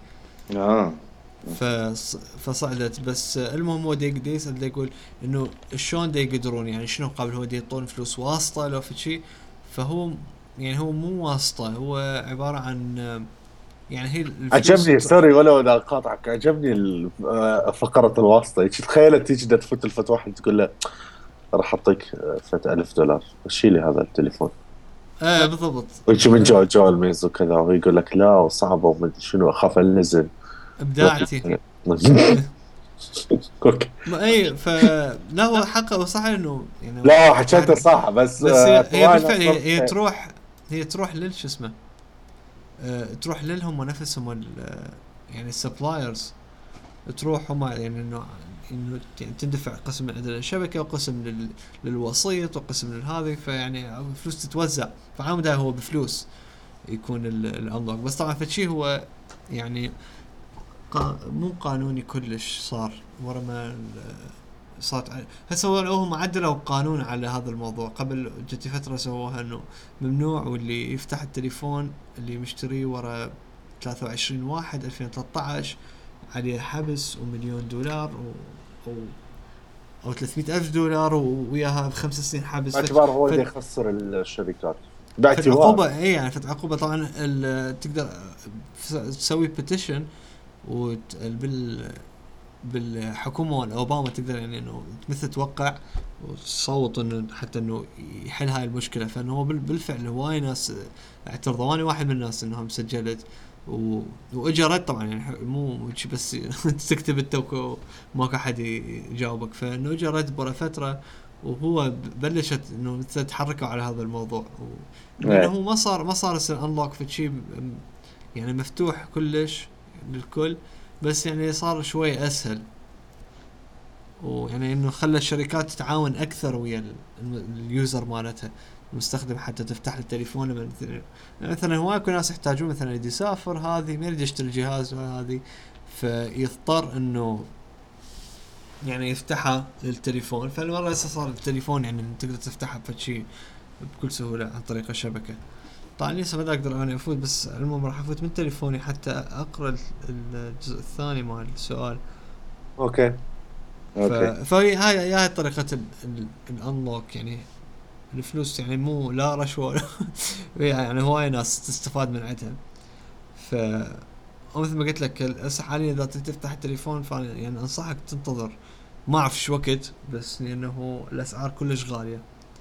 فصعدت. بس المهم هو دي يسأل يقول انه شلون دا يقدرون يعني شنو قبل هو دي يطون فلوس واسطه لو في شيء. فهو يعني هو مو واسطه هو عباره عن يعني هي عجبني سوري ولو اذا قاطعك، عجبني فقره الواسطه. تخيل تيجي تفوت الفت واحد تقول له راح اعطيك فت $1000 شيل لي هذا التليفون. بالضبط. ويجي من جو الميز وكذا وهو يقول لك لا وصعبه وما ادري شنو اخاف انزل ابداعتي. اي لا هو حقه صح انه يعني لا حكيته صح بس هي بالفعل هي تروح للش اسمه تروح لهم ونفسهم يعني السبلايرز تروح هم يعني انه تندفع قسم من عند الشبكه وقسم للوسيط وقسم للهذه فيعني فلوس تتوزع. فعامده هو بفلوس يكون الانلوك. بس طبعا فشي هو يعني مو قانوني كلش صار ورا ما صارت هسه هم عدلوا قانون على هذا الموضوع. قبل جت فتره سووها انه ممنوع واللي يفتح التليفون اللي مشتريه ورا 23/1/2013 عليه حبس $1,000,000 او $300,000 وياها ب5 سنين حبس. باعتبار هو اللي يخسر الشركات باعتبار اي يعني عقوبه. طبعا تقدر تسوي بيتيشن بالحكومه مال اوباما تقدر يعني انه مثل توقع وتصوت انه حتى انه يحل هاي المشكله. فانه هو بالفعل هواي ناس اعترضوا. وانا واحد من الناس انهم سجلت واجى رد طبعا يعني مو شي بس تكتب التوكو ماكو احد يجاوبك. فانه اجى رد برا فتره وهو بلشت انه مثل تحركوا على هذا الموضوع لانه هو ما صار يصير انلوك في شيء يعني مفتوح كلش للكل، بس يعني صار شوي اسهل ويعني انه خلى الشركات تتعاون اكثر ويا اليوزر مالتها المستخدم حتى تفتح التليفون لما مثلا هواي كل ناس يحتاجون مثلا يدي يسافر هذه ما يريد يشتري الجهاز هذه فيضطر انه يعني يفتحها للتليفون. فالمرة هسه صار التليفون يعني تقدر تفتحها بشيء بكل سهولة عن طريق الشبكة. طبعا لسه ما اقدر انا افوت بس المهم راح افوت من تليفوني حتى اقرا الجزء الثاني مال السؤال. اوكي فهي هاي طريقة الانلوك يعني الفلوس يعني مو لا رشوة يعني هواي ناس تستفاد من عندها. ف مثل ما قلت لك هسه حاليا اذا تفتح التليفون يعني انصحك تنتظر ما اعرف شو وقت بس لانه الاسعار كلش غالية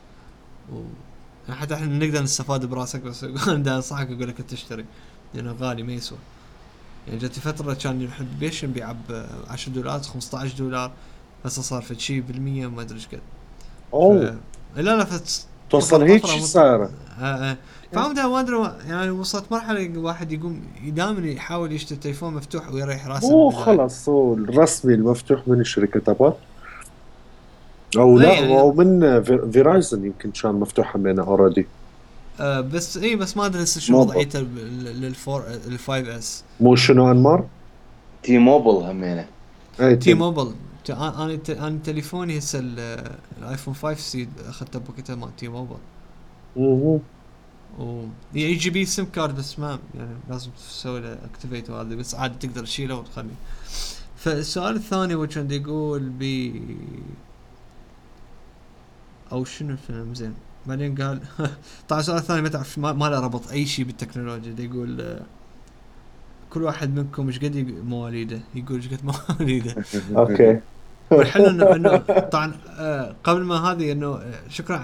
حتى احنا نقدر نستفاد براسك بس انا انصحك اقول لك تشتري لانه غالي ما يسوى. يعني جت فترة كان يحب بيش نبيع $10 $15 هسه صار في شيء بالمية ما ادري ايش قد. لا توصل هيك صار. فعمده ما ادري يعني وصلت مرحلة واحد يقوم دائما يحاول يشتري تليفون مفتوح ويريح راسه. خلاص هو الرسمي المفتوح من الشركة ابل او لا يعني او من فيرايزن يمكن كان مفتوح همينه اوريدي. بس بس ما ادري هسه شو وضعيته لل5S. مو شنو انمار تي موبل همينه. تي موبل. انا تليفوني هسه الايفون 5 سي اخذته بوقتها مال تي موبل. يجي بيه سيم كارد بس ما يعني لازم تسوي له اكتيفيت وهذا بس عادي تقدر تشيله وتخليه. فالسؤال الثاني هو كان يقول او شنو الفيلم زين بعدين قال طبعا السؤال الثاني ما تعرف ما له ربط اي شيء بالتكنولوجيا. يقول كل واحد منكم ايش قد مواليده يقول ايش قد مواليده. اوكي والحلو انه طبعا قبل ما هذه انه شكرا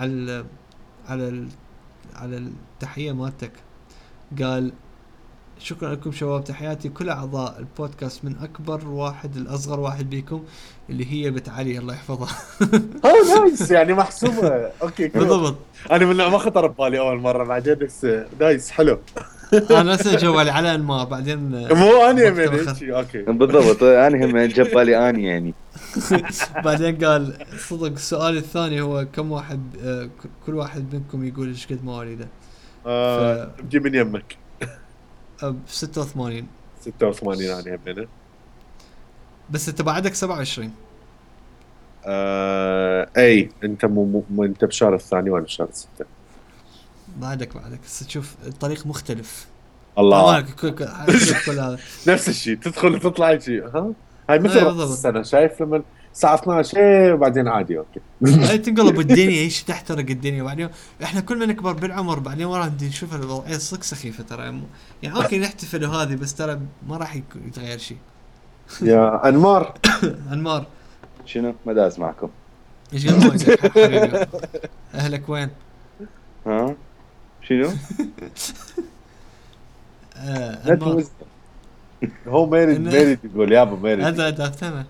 على التحيه مالتك. قال شكرا لكم شباب تحياتي كل اعضاء البودكاست من اكبر واحد الاصغر واحد بيكم اللي هي بنت علي الله يحفظها. نايس يعني محسوبه اوكي بالضبط. انا من ما خطر ببالي اول مره بعدين بس نايس حلو. انا اسا جوالي على انمار بعدين مو اني من اوكي بالضبط انا هم جبالي اني يعني. بعدين قال صدق السؤال الثاني هو كم واحد كل واحد منكم يقول ايش قد مواليده. بدي من يمك 86 انا همينه بس انت بعدك 27. اي انت مو انت بشهر الثاني وانا بشهر 6. بعدك بس تشوف الطريق مختلف. الله كل هذا نفس الشيء تدخل وتطلع شيء هاي مثل السنه شايف لما الساعه 12 وبعدين عادي اوكي هاي تنقلب الدنيا ايش تحترق الدنيا. بعدين احنا كل ما نكبر بالعمر بعدين ورا نشوف الوضعيه صدق سخيفه ترى يعني اوكي نحتفل وهذه بس ترى ما راح يتغير شيء. يا انمار انمار شنو ما دا اسمعكم ايش قد مواليدك حبيبي اهلك وين؟ ها شنو؟ انمار هو ميري تقول يابا ميري هذا افتهم.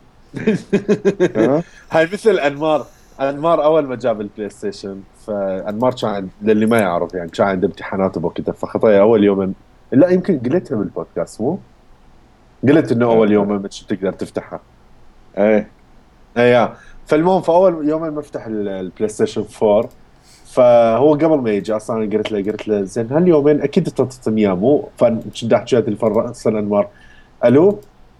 هاي مثل انمار اول ما جاب البلاي ستيشن فانمار كان للي ما يعرف يعني كان عنده امتحانات بوقتها فخطايا اول يوم لا يمكن قلتها بالبودكاست مو قلت انه اول يوم ما تقدر تفتحها. ايه فالمهم فاول يوم ما افتح البلاي ستيشن 4 فهو قبل ما يجي اصلا قلت له زين هاليومين اكيد انت تعطيني اياه مو فكنت احكي تليفون اصلا انمار الو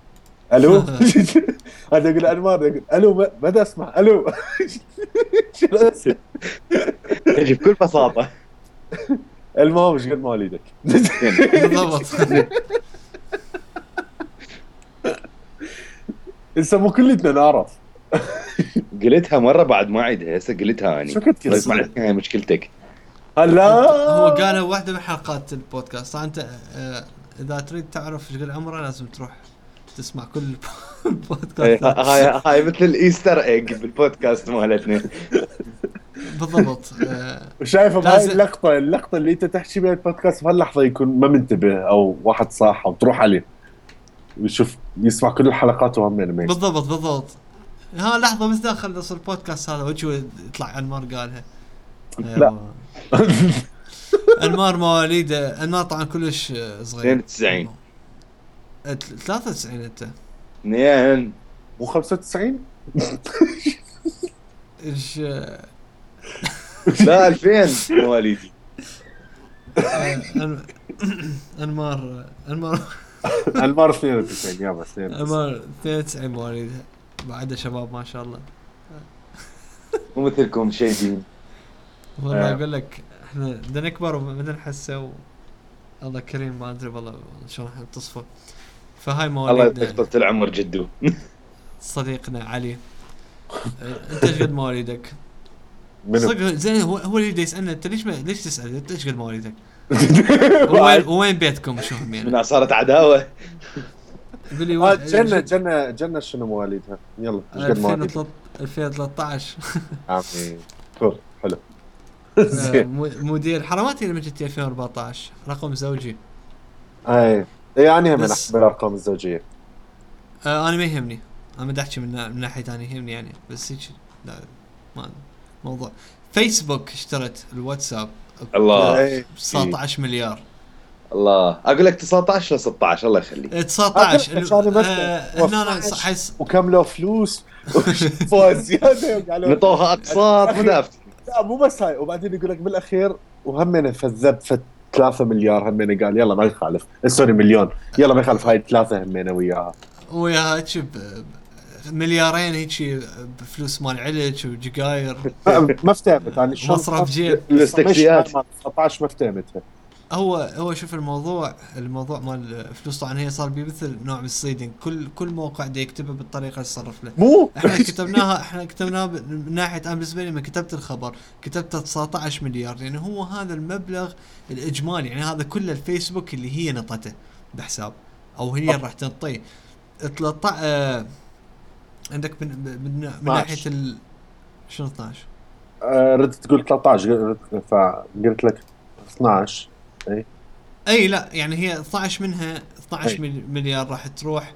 هذا يقول انمار يقول الو ما دا اسمع الو تجي بكل بساطه. المهم ايش قد مواليدك بالضبط. لسه مو كلنا نعرف. قلتها مره بعد ما عيدها هسه قلتها اني شو كنت اسمع هاي مشكلتك. هلا هو قالها واحده من حلقات البودكاست. انت اذا تريد تعرف ايش قد عمره لازم تروح تسمع كل إيه، البودكاست. هاي مثل الايستر ايج بالبودكاست مالتنا. بالضبط. وشايفه بهاي لازم. اللقطه اللي انت تحكي بها البودكاست بهاللحظه يكون ما منتبه او واحد صاح وتروح عليه ويشوف يسمع كل الحلقات وهم ما يسمع. بالضبط. ها لحظة بس داخل نص البودكاست هذا وجهه يطلع أنمار قالها. لا. أنمار مواليده، أنمار طبعا كلش صغير. 92. 93 أنت. اثنين. مو 95. إيش لا 2000 مواليدي. أنمار المار 92 يا بس 92. أنمار 92 مواليدها، بعد شباب ما شاء الله. مو مثلكم شيدين. والله أقول لك إحنا بدنا نكبر وبدنا نحسه الله كريم، ما أدري والله شلون راح تصفى. فهاي الله مواليدنا. يعطيك طول العمر جدو. صديقنا علي. انت ايش قد مواليدك؟ منو؟ صدق زين، هو اللي يبدا يسالنا انت ليش تسال انت ايش قد مواليدك؟ وين بيتكم شو منها همين؟ صارت عداوة. يقول لي جنة شنو مواليدها؟ يلا ايش قد مواليدها؟ 2013. عمي كور حلو. زين. مدير حراماتي لما جيت 2014 رقم زوجي. اي يعني هم بس- نحكي بالارقام الزوجيه. انا ما يهمني، انا بدي احكي من ناحيه ثانيه يهمني يعني، بس هيك لا ما موضوع. فيسبوك اشترت الواتساب الله. إيه. 19 مليار. الله اقول لك 19 ل 16 الله يخليك. 19 عشان هنا انا وكملوا فلوس فوز زياده وقالوا نطوها اقساط مدافع. لا مو بس هاي، وبعدين يقول لك بالاخير وهمنا فالذب 3 مليار همنا قال يلا ما يخالف، سوري مليون، يلا ما يخالف هاي 3 همنا وياها. وياها هيك مليارين هيك بفلوس مال علج وجقاير. ما افتهمت يعني شلون مصرف جيب. الاستكسيات. 19 ما افتهمتها. هو شوف الموضوع مال الفلوس طبعا هي صار بيه مثل نوع من الصيدنج، كل موقع دا يكتبها بالطريقه اللي يصرف له. مو احنا كتبناها من ناحيه، انا بالنسبه لي لما كتبت الخبر كتبت 19 مليار، يعني هو هذا المبلغ الاجمالي، يعني هذا كل الفيسبوك اللي هي نطته بحساب او هي راح تنطيه. 13 عندك من ناحيه شنو 12 ردت تقول 13 فقلت لك 12. اي لا يعني هي 12 منها 12 أي. مليار راح تروح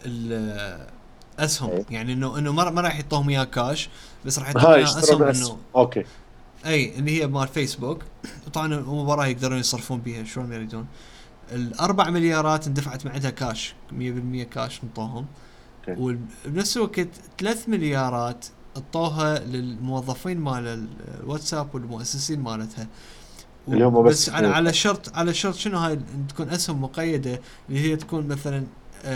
الاسهم، أي. يعني انه ما راح يعطوهم اياه كاش، بس راح هاي يعطوهم اشتروا اسهم بس انه اوكي. اي اللي هي مال فيسبوك. طبعا المباراه يقدرون يصرفون بيها شلون ما يريدون. ال4 مليارات اندفعت معدها كاش 100% كاش نطوهم، أوكي. وبنفس الوقت 3 مليارات اعطوها للموظفين مال الواتساب والمؤسسين مالتها، اللي هم بس على شرط شنو هاي تكون اسهم مقيده، اللي هي تكون مثلا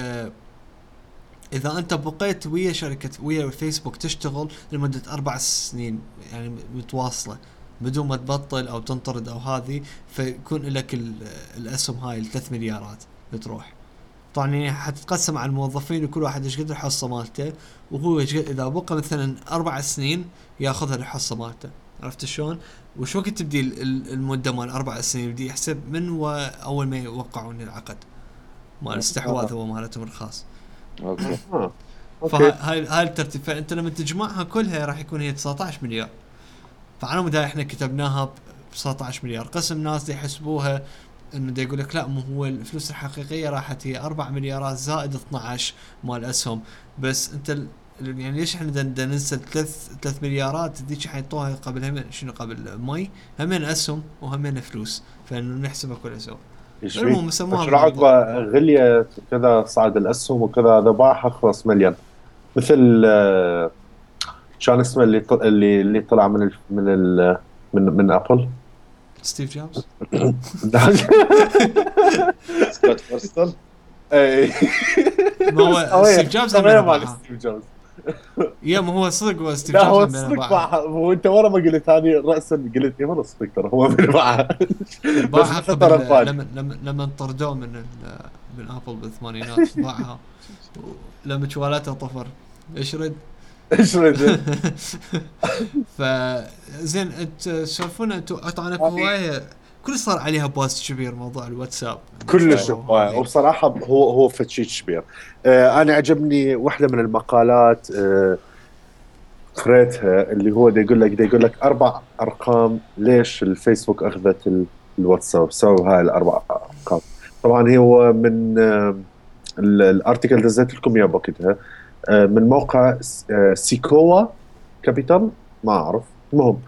اذا انت بقيت ويا شركه ويا فيسبوك تشتغل لمده 4 سنين يعني متواصله بدون ما تبطل او تنطرد او هذه، فيكون لك الاسهم هاي 3 مليارات بتروح. طبعا يعني حتتقسم على الموظفين وكل واحد ايش قد الحصه مالته، وهو اذا بقى مثلا 4 سنين ياخذها الحصه مالته. عرفت شلون؟ وش وقت تبدي المده مال 4 سنين؟ بدي يحسب من اول ما يوقعون العقد مال الاستحواذ هو مالتهم الخاص. اوكي. اوكي. فهاي الترتيب، فانت لما تجمعها كلها راح يكون هي 19 مليار. فعلى مدى احنا كتبناها ب 19 مليار، قسم ناس دي يحسبوها انه دا يقول لك لا مو هو الفلوس الحقيقيه راحت هي 4 مليارات زائد 12 مال اسهم. بس انت يعني ليش احنا دا ننسى 3 مليارات ذيك حيطوها قبل هم شنو قبل ماي همين اسهم وهمين فلوس، فانه نحسبها كلها سوا. المهم سموها شو عقبه غليت كذا صعد الاسهم وكذا ذباحها خلص مليون. مثل شان اسمه اللي طلع من ابل. ستيف جوبز. سكوت فورستل. اي ما هو ستيف جوبز ستيف جوبز. يا ما هو صدق هو ستيف لا جوبز هو صدق باعها، وانت ورا ما قلت هذه راسا قلت لي والله صدق ترى هو من باعها. باعها قبل لما طردوه من ابل بالثمانينات باعها لما شوالاته طفر ايش رد. فزين انت سولفونا انتم طبعا كل صار عليها بوست كبير موضوع الواتساب كلش هذه. وبصراحة هو فتشي كبير. أنا عجبني واحدة من المقالات قريتها، اللي هو دا يقول لك 4 أرقام ليش الفيسبوك أخذت الواتساب بسبب هاي ال4 أرقام. طبعا هو من الارتيكل دزيت لكم اياه بوقتها، من موقع سيكوا كابيتال، ما أعرف. المهم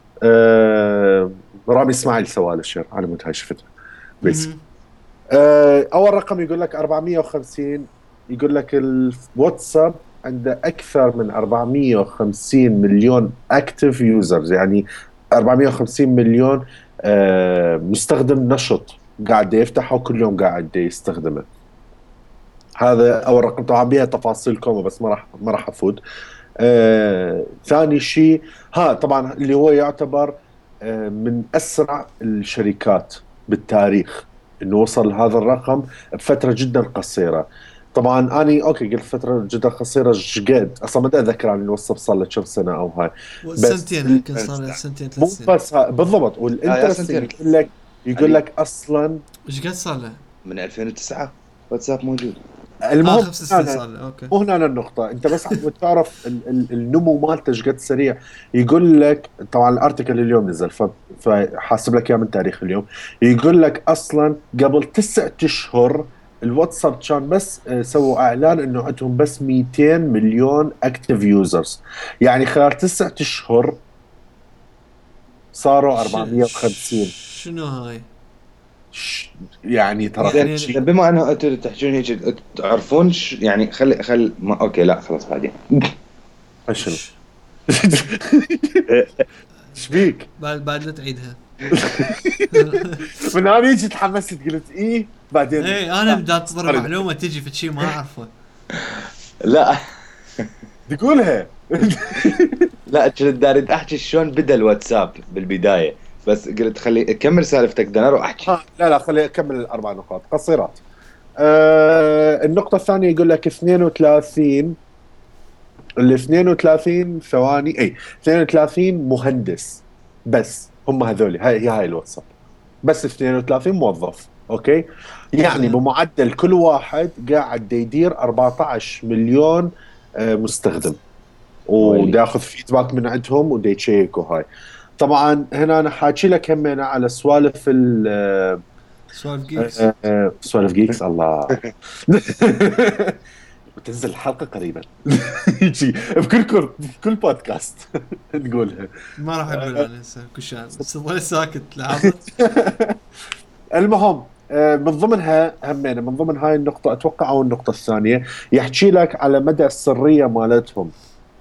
رامي إسماعيل سوالف شير على مود هاي شفتها بس. أول رقم يقول لك 450، يقول لك الواتساب عنده أكثر من 450 مليون أكتيف يوزرز، يعني 450 مليون مستخدم نشط قاعد يفتحه وكل يوم قاعد يستخدمه. هذا أول رقم، طبعا بيها تفاصيل كومة بس ما راح أفوت. ثاني شيء طبعا اللي هو يعتبر من أسرع الشركات بالتاريخ إنه وصل هذا الرقم بفترة جدا قصيرة. طبعا أنا أوكي قلت فترة جدا قصيرة جد أصلا ما أتذكر عن الوصف صار له كم سنة أو هاي. سنتين يمكن صار له سنتين مو 3 سنين بس بالضبط. والانترستنج يقول لك أصلا ايش قد صار له؟ من 2009 واتساب موجود. المهم 5 سنين صار له. اوكي مو هنا النقطة، انت بس عم تعرف النمو مالته ايش قد سريع. يقول لك طبعا الارتيكل اليوم نزل فحاسب لك اياه من تاريخ اليوم. يقول لك اصلا قبل 9 اشهر الواتساب كان بس سووا اعلان انه عندهم بس 200 مليون اكتيف يوزرز، يعني خلال 9 اشهر صاروا 450. شنو هاي؟ يعني ترى يعني زين بما انه انتم تحكون هيك تعرفون يعني خل اوكي لا خلاص بعدين. شنو ايش بيك؟ بعد لا تعيدها. من انا يجي تحمست قلت ايه بعدين ايه انا بدي انتظر معلومه تجي في شيء ما اعرفه. لا تقولها. لا كنت داري احكي شلون بدا الواتساب بالبدايه، بس قلت خلي كمل سالفتك بدنا اروح احكي. لا خلي اكمل ال4 نقاط قصيرات. النقطة الثانية يقول لك 32 ثواني، اي 32 مهندس بس، هم هذول هاي الواتساب بس 32 موظف. اوكي، يعني بمعدل كل واحد قاعد يدير 14 مليون مستخدم، ودا ياخذ فيدباك من عندهم ودا يتشيك. وهاي طبعا هنا انا حاجي لك همينه على سوالف سوالف جيكس. سوالف جيكس الله. وتنزل الحلقه قريبا بكل بودكاست نقولها. ما راح اقول انا هسه كشان بس ظل ساكت لحظه. المهم من ضمنها همين، من ضمن هاي النقطة أتوقع أو النقطة الثانية يحكي لك على مدى السرية مالتهم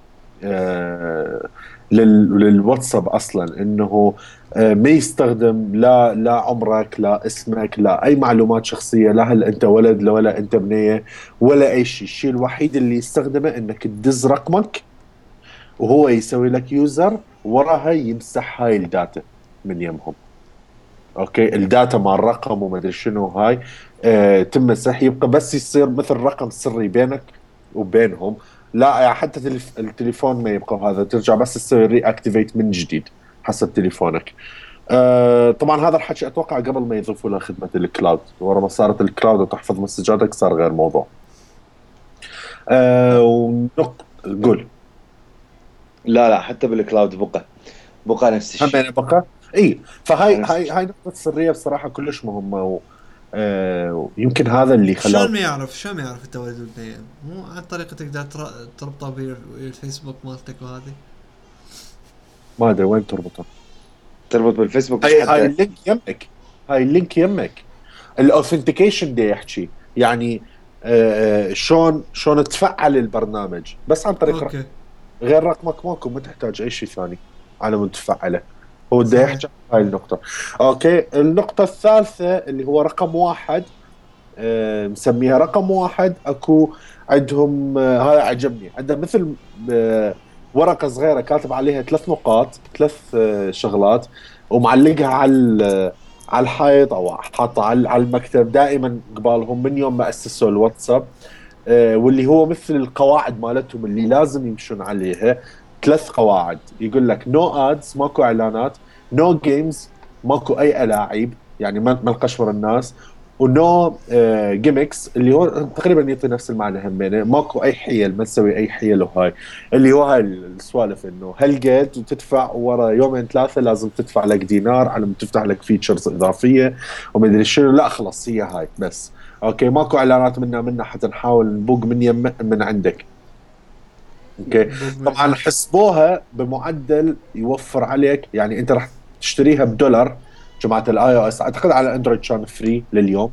للواتساب أصلا، إنه ما يستخدم لا عمرك لا اسمك لا أي معلومات شخصية، لا هل أنت ولد لا ولا أنت بنية ولا أي شيء. الشيء الوحيد اللي يستخدمه إنك تدز رقمك وهو يسوي لك يوزر وراها يمسح هاي الداتا من يمهم. اوكي، الداتا مال الرقم وما ادري شنو هاي تمسح، يبقى بس يصير مثل رقم سري بينك وبينهم. لا يعني حتى التليفون ما يبقى هذا، ترجع بس تسوي ري اكتيفيت من جديد حسب تليفونك. طبعا هذا الحكي اتوقع قبل ما يضيفوا له خدمه الكلاود، ورا ما صارت الكلاود وتحفظ مسجاتك صار غير موضوع. قول. لا حتى بالكلاود بقى نفس الشيء. هم بقى اي، فهاي نقطه سريه بصراحه كلش مهمه. ويمكن هذا اللي خلاه. شلون ما يعرف انت ولد البنيه؟ مو عن طريقه تقدر تربطه بالفيسبوك مالتك وهذه. ما ادري وين تربطه. تربط بالفيسبوك هاي اللينك يمك الاوثنتيكيشن دي يحكي يعني شلون تفعل البرنامج بس عن طريق اوكي. غير رقمك ماكو، ما تحتاج اي شيء ثاني على مود تفعله. هو بده يحكي هاي النقطة. اوكي، النقطة الثالثة اللي هو رقم 1، مسميها رقم 1. اكو عندهم هذا عجبني، عندهم مثل ورقة صغيرة كاتب عليها 3 نقاط 3 شغلات، ومعلقها على الحائط او حاطه على المكتب دائما قبالهم من يوم ما اسسوا الواتساب. واللي هو مثل القواعد مالتهم اللي لازم يمشون عليها. 3 قواعد، يقول لك نو ادز، ماكو اعلانات، نو جيمز، ماكو اي الاعيب، يعني ما نقشمر الناس، ونو جيمكس اللي هو تقريبا يعطي نفس المعنى همينه، ماكو اي حيل، ما تسوي اي حيل. وهاي اللي هو هاي السوالف انه هالجيت وتدفع ورا يومين ثلاثه لازم تدفع لك دينار على ما تفتح لك فيتشرز اضافيه وما ادري شنو. لا خلص هي هاي بس. اوكي ماكو اعلانات منا حتى نحاول نبوق من عندك. اوكي طبعا بوجمن. حسبوها بمعدل يوفر عليك، يعني انت راح تشتريها بدولار. جماعه الاي او اس اعتقد على اندرويد كان فري لليوم.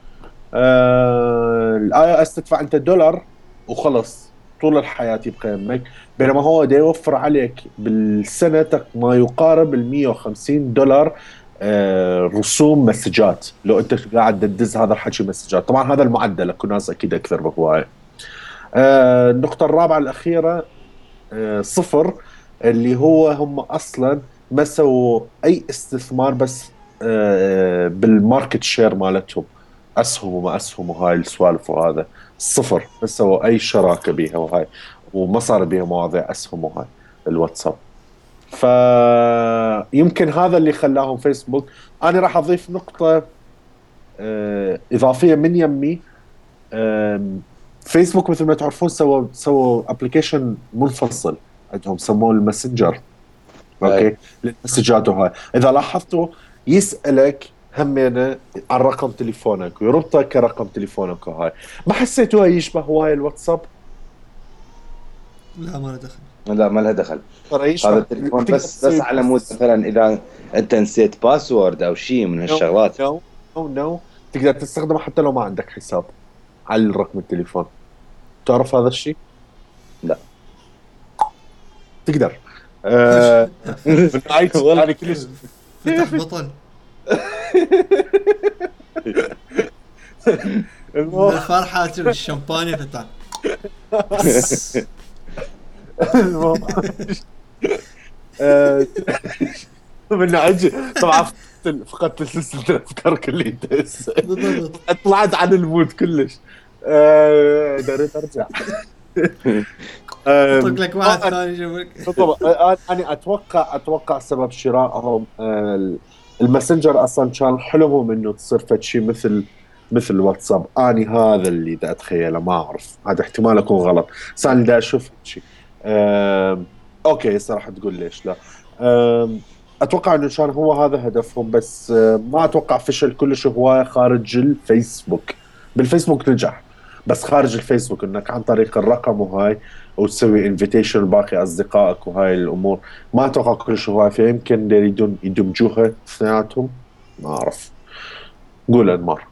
الاي او اس تدفع انت دولار وخلص طول الحياه يبقى يمك، بينما هو ده يوفر عليك بالسنه ما يقارب ال 150 دولار رسوم مسجات لو انت قاعد تدز هذا الحكي مسجات. طبعا هذا المعدل، اكو ناس اكيد اكثر بهواي. النقطه الرابعه الاخيره صفر، اللي هو هم اصلا ما سووا اي استثمار، بس بالماركت شير مالتهم، اسهم وما اسهم وهاي السوالف، وهذا صفر، ما سووا اي شراكه بيها وهاي، وما صار بيها مواضيع اسهم وهاي الواتساب. فيمكن هذا اللي خلاهم فيسبوك. انا راح اضيف نقطه اضافيه من يمي. فيسبوك مثل ما تعرفون سووا ابلكيشن منفصل عندهم، سموه الماسنجر. هاي اوكي للمسجات وهاي، اذا لاحظتوا يسالك همينه عن رقم تليفونك ويربطك كرقم تليفونك وهاي. ما حسيتوها يشبه هواي الواتساب؟ لا ما له دخل. لا ما لها دخل. ترى هذا يشبه، التليفون تقدر بس تسوي على مود بس. مثلا اذا انت نسيت باسورد او شيء من نو هالشغلات. نو نو تقدر تستخدمه حتى لو ما عندك حساب على الرقم التليفون. تعرف هذا الشيء؟ لا تقدر. خش. من ناحية والله. يعني كلش. فتح بطل من المهم الفرحة الشمبانيا فتح. المهم آه، من عجي. طبعا فقدت سلسلة الأفكار كليتها هسه. بالضبط. طلعت عن المود كلش. داريت أرجع. طق لك واحد ثاني جنبك. بالضبط. أنا أتوقع سبب شرائهم الماسنجر أصلا كان حلمهم إنه تصير فد شيء مثل واتساب. أنا هذا اللي دا أتخيله، ما أعرف، هذا احتمال أكون غلط، بس أنا دا أشوف شيء. أوكي صراحة تقول ليش لا. اتوقع انه كان هو هذا هدفهم، بس ما اتوقع فشل كلش هوايه خارج الفيسبوك. بالفيسبوك نجح، بس خارج الفيسبوك انك عن طريق الرقم وهاي وتسوي انفيتيشن لباقي اصدقائك وهاي الامور، ما اتوقع كلش هوايه. فيمكن يريدون يدمجوها اثنيناتهم، ما اعرف. قول انمار.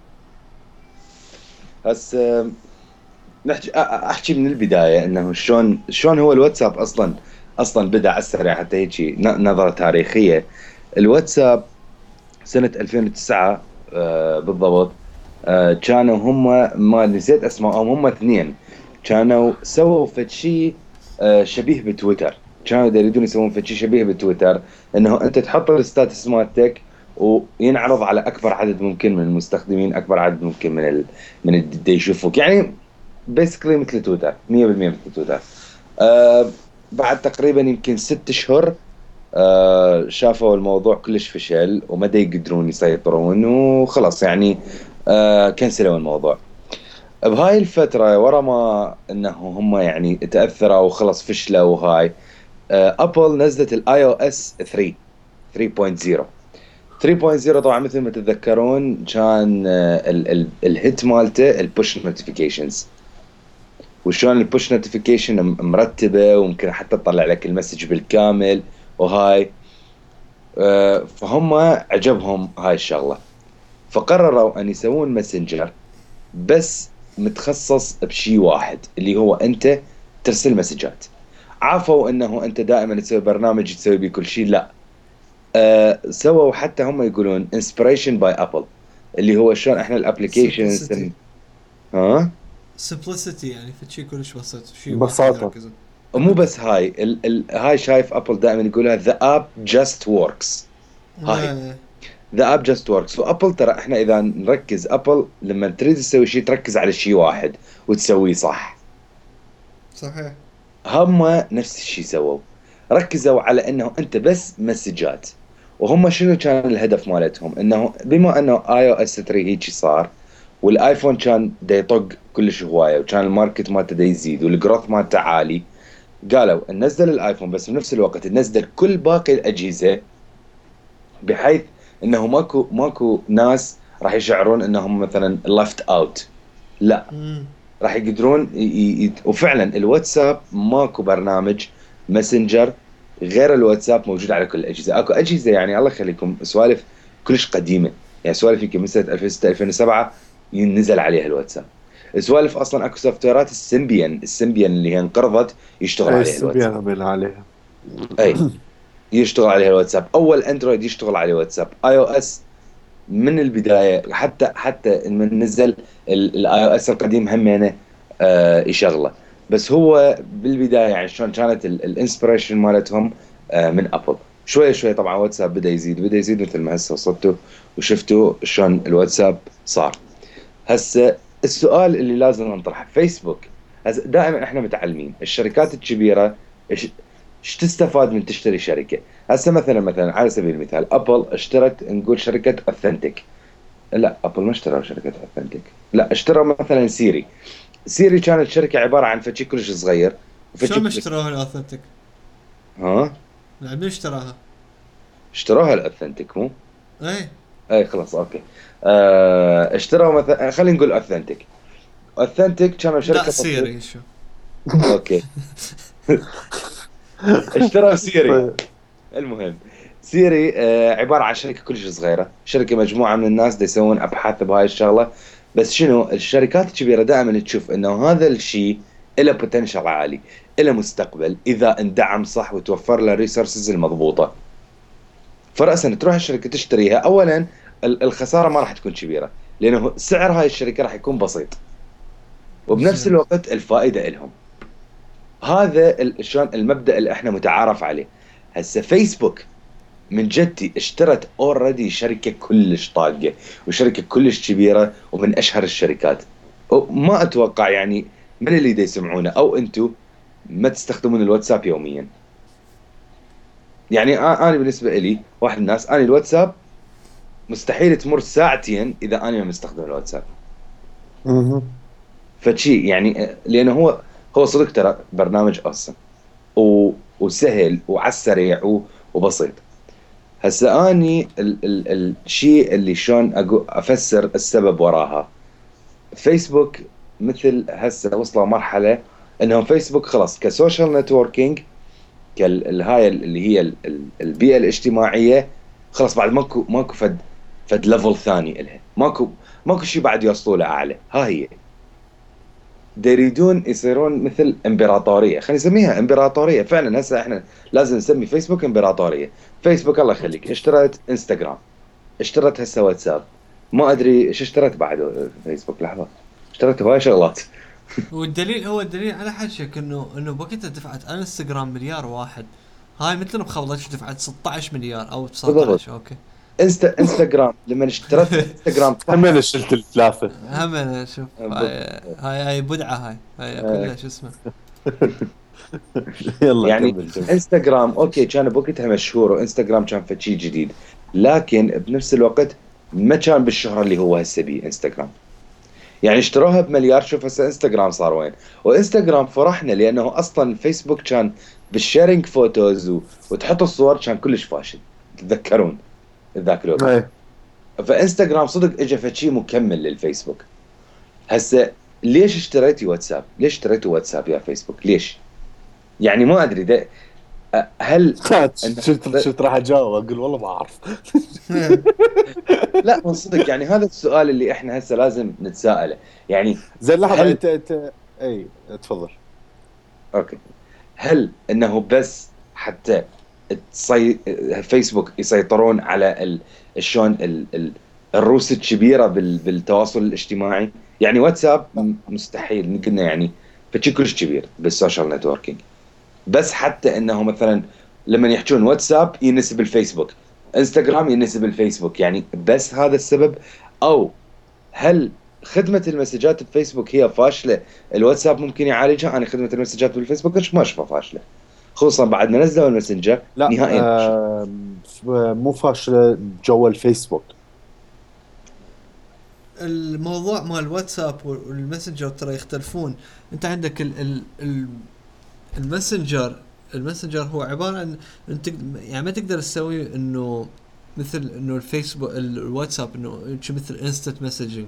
هسه نحكي احكي من البدايه انه شلون هو الواتساب اصلا بدا على السريع، حتى هيك نظره تاريخيه. الواتساب سنه 2009 بالضبط. كانوا هم، ما نسيت اسمائهم، هم اثنين كانوا سووا فد شيء شبيه بتويتر. كانوا يريدون يسوون فد شيء شبيه بتويتر، انه انت تحط الستاتس مالتك وينعرض على اكبر عدد ممكن من المستخدمين، اكبر عدد ممكن من اللي يشوفوك، يعني بيسكلي مثل تويتر، 100% مثل تويتر. آه بعد تقريبا يمكن 6 اشهر شافوا الموضوع كلش فشل وما دا يقدرون يسيطرون وخلاص، يعني كنسلوا الموضوع. بهاي الفترة ورا ما انه هم يعني تأثروا وخلص فشلوا وهاي، ابل نزلت الاي او اس 3 3.0. 3.0 طبعا مثل ما تتذكرون كان الهيت مالته البوش نوتيفيكيشنز، وشلون البوش نوتيفيكيشن مرتبة وممكن حتى تطلع لك المسج بالكامل وهاي. فهم عجبهم هاي الشغلة، فقرروا أن يسوون ماسنجر بس متخصص بشي واحد، اللي هو أنت ترسل مسجات. عافوا أنه أنت دائما تسوي برنامج تسوي بيه كل شيء، لا. سووا حتى هم يقولون inspiration by Apple، اللي هو شلون احنا الابلكيشنز. Simplicity. ها simplicity يعني في شيء كلش بسيط، شيء واحد ببساطة. يركز. مو بس هاي هاي شايف ابل دائما يقولها the app just works. هاي the app just works. وابل ترى احنا اذا نركز، ابل لما تريد تسوي شيء تركز على شيء واحد وتسويه صح. صحيح. هم نفس الشيء سووا، ركزوا على انه انت بس مسجات، وهم شنو كان الهدف مالتهم؟ انه بما انه اي او اس 3 هيك صار، والايفون كان دا يطق كلش هوايه، وكان الماركت مالته دا يزيد والجروث مالته عالي، قالوا ننزل الايفون بس بنفس الوقت ننزل كل باقي الاجهزه، بحيث انه ماكو ناس راح يشعرون انهم مثلا left اوت. لا، امم راح يقدرون وفعلا الواتساب ماكو برنامج ماسنجر غير الواتساب موجود على كل الاجهزه. اكو اجهزه يعني الله يخليكم سوالف كلش قديمه، يعني سوالف يمكن من سنه 2006 2007 ينزل عليها الواتساب. سوالف اصلا اكو سوفت ويرات السيمبيان اللي هي انقرضت يشتغل اي عليها الواتساب. السبيان من عليها. اي يشتغل عليها الواتساب، اول اندرويد يشتغل عليه واتساب. اي او اس من البدايه، حتى من نزل الاي او اس القديم همينه يشغله. بس هو بالبدايه يعني شلون كانت الانسبريشن مالتهم من ابل. شويه شويه طبعا واتساب بدا يزيد مثل ما هسه وصلتوا وشفتوا شلون الواتساب صار. هسه السؤال اللي لازم نطرحه، فيسبوك هسه دائما احنا متعلمين الشركات الكبيره ايش تستفاد من تشتري شركه. هسه مثلا على سبيل المثال ابل اشترت نقول شركه اوثنتيك. لا، ابل ما اشتروا شركه اوثنتيك، لا اشتروا مثلا سيري كانت شركه عباره عن فشي كلش صغير وفشي شلون ما كلش. اشتروها الاوثنتيك؟ ها، لا من اشتراها؟ اشتروها الاوثنتيك مو. ايه. اي خلاص اوكي. اشتروا مثلا خلينا نقول اوثنتيك كانوا لا شركه بسيطه. سيري شو. اوكي. اشتروا سيري. طيب. المهم سيري عباره عن شركه كلش صغيره، شركه مجموعه من الناس دي يسوون ابحاث بهاي الشغله. بس شنو الشركات الكبيره دائما تشوف انه هذا الشيء له بوتنشل عالي، له مستقبل اذا اندعم صح وتوفر له الريسورسز المضبوطه. فرأسا تروح الشركه تشتريها، اولا الخساره ما راح تكون كبيره لانه سعر هاي الشركه راح يكون بسيط، وبنفس زين. الوقت الفائده لهم. هذا شلون المبدأ اللي احنا متعارف عليه. هسه فيسبوك من جدتي اشترت اوريدي شركه كلش طاقه وشركه كلش كبيره ومن اشهر الشركات. ما اتوقع يعني من اللي دا يسمعونه او انتم ما تستخدمون الواتساب يوميا. يعني انا بالنسبه لي واحد من الناس، انا الواتساب مستحيل تمر ساعتين اذا انا ما مستخدم الواتساب. مهم. فشي يعني لانه هو صدق ترى برنامج اوسم وسهل وعلى السريع وبسيط. هسه اني الشيء اللي شلون افسر السبب وراها، فيسبوك مثل هسه وصلوا مرحله انهم فيسبوك خلاص كسوشيال نتوركينج، كالهاي اللي هي البيئه الاجتماعيه، خلاص بعد ماكو فد ليفل ثاني الها، ماكو شيء بعد يوصلوا له اعلى. ها هي يريدون يصيرون مثل امبراطوريه، خلينا نسميها امبراطوريه فعلا. هسه احنا لازم نسمي فيسبوك امبراطوريه. فيسبوك الله يخليك اشترت انستغرام، اشترت هسه واتساب، ما ادري ايش اشترت بعد فيسبوك، لحظه اشترت هواي شغلات. والدليل على حشك انه بوقتها دفعت انستغرام مليار واحد. هاي مثل بخبطتش دفعت 16 مليار او بالضبط. 19. اوكي. انستغرام لما اشترت انستغرام هم انا شلت الثلاثه. هم انا شوف هاي بدعه، هاي كلها شو اسمه. يلا يعني كمل كمل. انستغرام اوكي كان بوقتها مشهور وانستغرام كان فشي جديد، لكن بنفس الوقت ما كان بالشهرة اللي هو هسه بيه انستغرام. يعني اشتروها بمليار، شوف هسه انستغرام صار وين. وانستغرام فرحنا لانه اصلا فيسبوك كان بالشيرنج فوتوز وتحط الصور كان كلش فاشل، تتذكرون ذاك الوقت. ايه فانستغرام صدق اجى فشي مكمل للفيسبوك. هسه ليش اشتريتي واتساب؟ ليش اشتريتوا واتساب يا فيسبوك؟ ليش؟ يعني ما ادري ده هل شفت راح اجاوب اقول والله ما اعرف. لا من صدق يعني هذا السؤال اللي احنا هسه لازم نتساءله. يعني زين لحظه، هل انت اي تفضل. اوكي، هل انه بس حتى تصي... فيسبوك يسيطرون على شلون الروس الكبيره بالتواصل الاجتماعي؟ يعني واتساب مستحيل قلنا يعني فشي كلش كبير بالسوشيال نتوركينج. بس حتى انه مثلا لما يحجون واتساب ينسب الفيسبوك، انستغرام ينسب الفيسبوك، يعني بس هذا السبب؟ او هل خدمة المسجات بفيسبوك هي فاشلة الواتساب ممكن يعالجها؟ انا خدمة المسجات بالفيسبوك ما اشوفها فاشلة، خصوصا بعد ما نزلوا الماسنجر لا نهائيا فاشل. مو فاشله جو الفيسبوك. الموضوع مال الواتساب والماسنجر ترى يختلفون. انت عندك الماسنجر الماسنجر هو عبارة عن انت يعني ما تقدر تسوي انه مثل انه الفيسبوك الواتساب انه مثل انستنت مسجنج.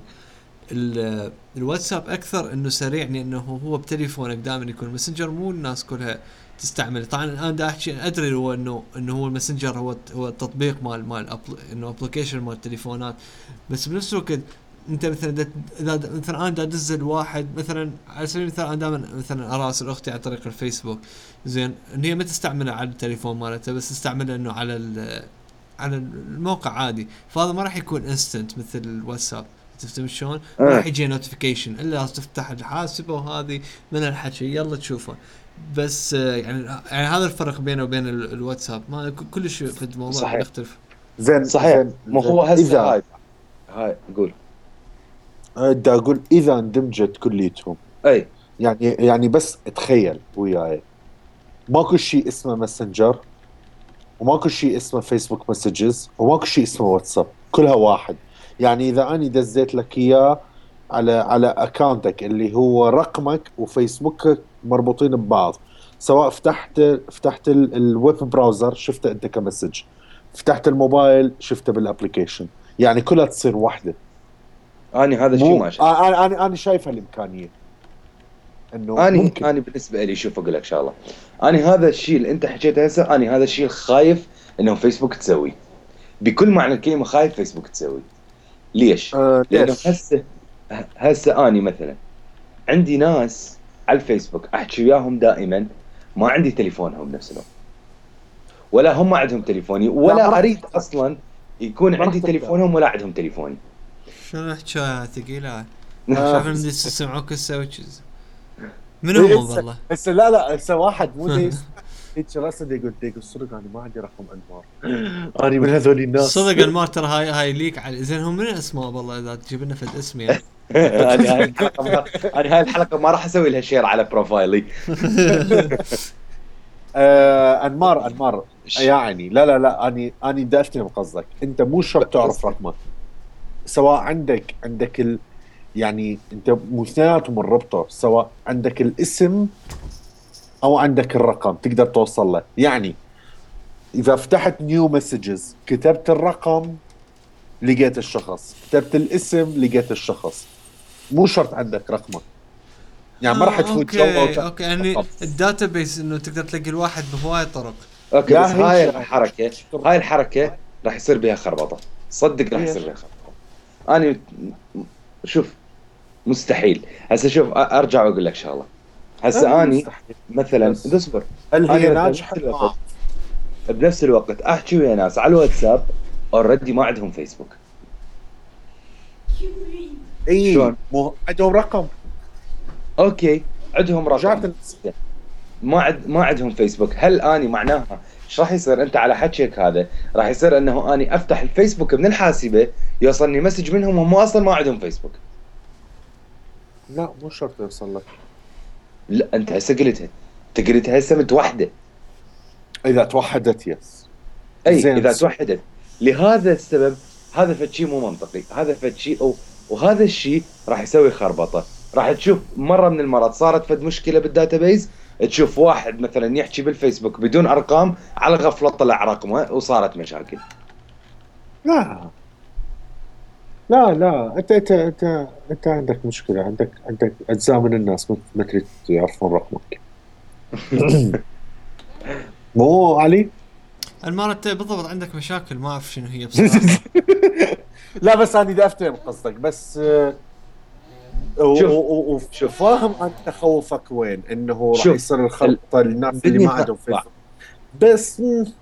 الواتساب اكثر انه سريع لانه هو بتليفونك دائما يكون. الماسنجر مو الناس كلها تستعمل. طبعا انا دا احكي ادري هو انه هو الماسنجر هو التطبيق مال انه ابلكيشن مال التليفونات. بس بنفس الوقت انت مثلا اذا مثلا انا دا ادز الواحد مثلا على سبيل المثال انا دائما مثلا اراسل اختي عن طريق الفيسبوك زين ان هي ما تستعملها على التليفون مالتها بس تستعملها انه على الموقع عادي. فهذا ما راح يكون انستنت مثل الواتساب. تفهم شلون؟ ما راح يجي نوتيفيكيشن الا لازم تفتح الحاسبه وهذه من الحكي يلا تشوفه. بس يعني هذا الفرق بينه وبين الواتساب. ما كل شيء في الموضوع يختلف. زين صحيح. زين مو هو هسه هاي قول. بدي اقول اذا اندمجت كليتهم اي يعني بس تخيل وياي ماكو شيء اسمه ماسنجر وماكو شيء اسمه فيسبوك مسجز وماكو شيء اسمه واتساب، كلها واحد. يعني اذا اني دزيت لك اياه على اكاونتك اللي هو رقمك وفيسبوك مربوطين ببعض، سواء فتحت الويب براوزر شفته انت كمسج، فتحت الموبايل شفته بالابليكيشن، يعني كلها تصير واحده. اني هذا الشيء ما شايف. انا شايف هالامكانيه انه ممكن. اني بالنسبه لي شوف اقول لك شغله. اني هذا الشيء اللي انت حكيته هسه اني هذا الشيء خايف انه فيسبوك تسوي بكل معنى الكلمه. خايف فيسبوك تسوي. ليش؟ لانه ليش؟ هسه اني مثلا عندي ناس على الفيسبوك احكي وياهم دائما ما عندي تليفونهم بنفس الوقت ولا هم عندهم تليفوني ولا اريد اصلا يكون عندي تليفونهم ولا عندهم تليفوني. شنو حكايه ثقيله؟ شايف اللي تسمعوك تسوي كذا منهم والله. هسه لا هسه واحد مو ديس هيك راسه يقول صدق انا ما عندي رقم انمار. انا من هذول الناس صدق انمار ترى هاي ليك على زين. هم من اسماء والله اذا تجيب لنا فد اسم يعني. هاي الحلقه ما راح اسوي لها شير على بروفايلي. انمار يعني لا اني بدي افتهم قصدك. انت مو شرط تعرف رقمك، سواء عندك يعني انت مو اثنيناتهم مربطه، سواء عندك الاسم او عندك الرقم تقدر توصل له. يعني اذا فتحت نيو مسجز كتبت الرقم لقيت الشخص، كتبت الاسم لقيت الشخص، مو شرط عندك رقمه. يعني ما راح تفوت اوكي يعني الداتابيس انه تقدر تلاقي الواحد بهواي طرق. اوكي بس هاي الحركه راح يصير بها خربطه. صدق راح يصير بها خربطه. انا شوف مستحيل. هسه شوف ارجع واقول لك شغله. هسه اني مثلا اصبر هل هي ناجحه؟ بنفس الوقت احكي ويا ناس على الواتساب اوريدي ما عندهم فيسبوك. اي مو عندهم رقم. اوكي عندهم رقم ما عندهم فيسبوك. هل اني معناها ايش راح يصير؟ انت على حكيك هذا راح يصير انه اني افتح الفيسبوك من الحاسبه يوصلني مسج منهم وهم اصلا ما عندهم فيسبوك. لا مو شرط يوصل لك. لا انت هسه قلتها هسه متوحده. اذا توحدت يس. اي اذا توحدت. لهذا السبب هذا فد شيء مو منطقي. هذا فد شيء وهذا الشيء راح يسوي خربطه. راح تشوف مره من المرات صارت فد مشكله بالداتابيز، تشوف واحد مثلا يحكي بالفيسبوك بدون ارقام على غفله طلع رقمه وصارت مشاكل. لا انت عندك مشكله. عندك اجزاء من الناس ما تريد يعرفون رقمك. مو علي المرة بالضبط عندك مشاكل ما اعرف شنو هي بصراحه. لا بس انا بدي افتهم قصدك بس. شوف فاهم انت تخوفك وين، انه راح يصير الخلطه للناس اللي ما عندهم فيسبوك. بس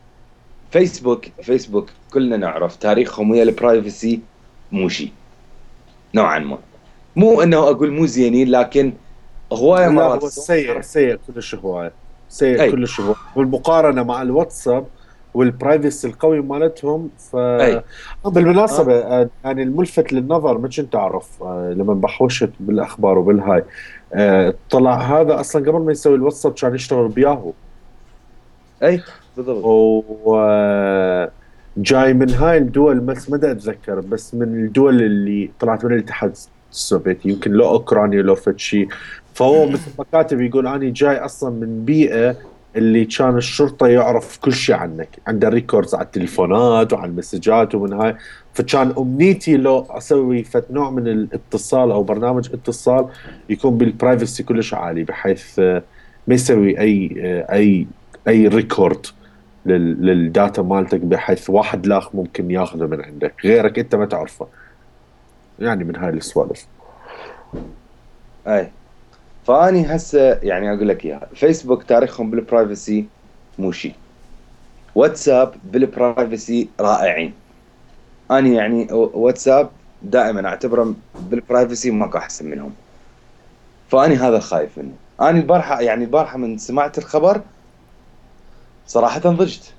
فيسبوك كلنا نعرف تاريخهم ويا البرايفسي مو شيء نوعا ما. مو انه اقول مو زينين لكن هوايه مرات سيء كلش هوايه سيء كلش هوايه بالمقارنه مع الواتساب والبرايفسي القوي مالتهم. بالمناسبه يعني الملفت للنظر ما كنت اعرف لما بحوشت بالاخبار وبالهاي طلع هذا اصلا قبل ما يسوي الواتساب كان يشتغل بياهو. اي بالضبط. جاي من هاي الدول، بس ما دا اتذكر، بس من الدول اللي طلعت من الاتحاد السوفيتي، يمكن لو اوكرانيا لو فد شيء. فهو مثل ما كاتب يقول اني جاي اصلا من بيئة اللي كان الشرطة يعرف كل شيء عنك، عنده ريكوردز على التليفونات وعلى المسجات ومن هاي. فكان امنيتي لو اسوي فد نوع من الاتصال او برنامج اتصال يكون بالبرايفسي كلش عالي، بحيث ما يسوي اي ريكورد للداتا مالتك، بحيث واحد لاخ ممكن ياخذه من عندك غيرك انت ما تعرفه. يعني من هاي السوالف. اي فاني هسه يعني اقول لك اياها، فيسبوك تاريخهم بالبرايفسي مو شيء، واتساب بالبرايفسي رائعين. اني يعني واتساب دائما اعتبره بالبرايفسي ماكو احسن منهم. فاني هذا خايف منه. اني البارحه يعني البارحه من سمعت الخبر صراحه ضجت.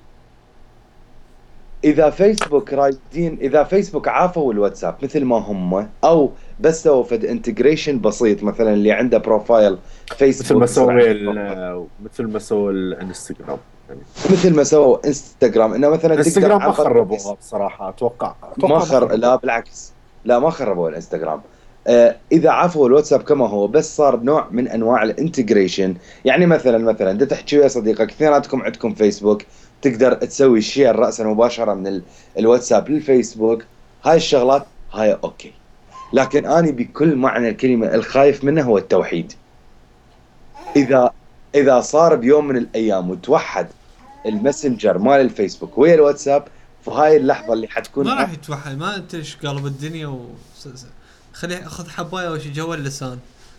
اذا فيسبوك رايدين، اذا فيسبوك عافوا الواتساب مثل ما هم، او بس سووا فد انتجريشن بسيط، مثلا اللي عنده بروفايل مثل ما فيسبوك يصير سوي عنده بروفايل. مثل ما سوى الانستغرام يعني. مثل ما سووا انستغرام، انه مثلا تقدر انستغرام ما عن طريق خربوها بصراحة، اتوقع ما لا خربوها. بالعكس، لا ما خربوا الانستغرام. اذا عفوا الواتساب كما هو، بس صار نوع من انواع الانتجريشن. يعني مثلا انت تحكي ويا صديقك، اثنيناتكم عندكم فيسبوك، تقدر تسوي شير راسا مباشره من الواتساب للفيسبوك. هاي الشغلات هاي اوكي. لكن اني بكل معنى الكلمه الخايف منه هو التوحيد. اذا اذا صار بيوم من الايام وتوحد الماسنجر مال الفيسبوك ويا الواتساب، فهاي اللحظه اللي حتكون ما راح يتوحد، ما انت ايش قلب الدنيا خليه اخذ حبايه وش جوا اللسان.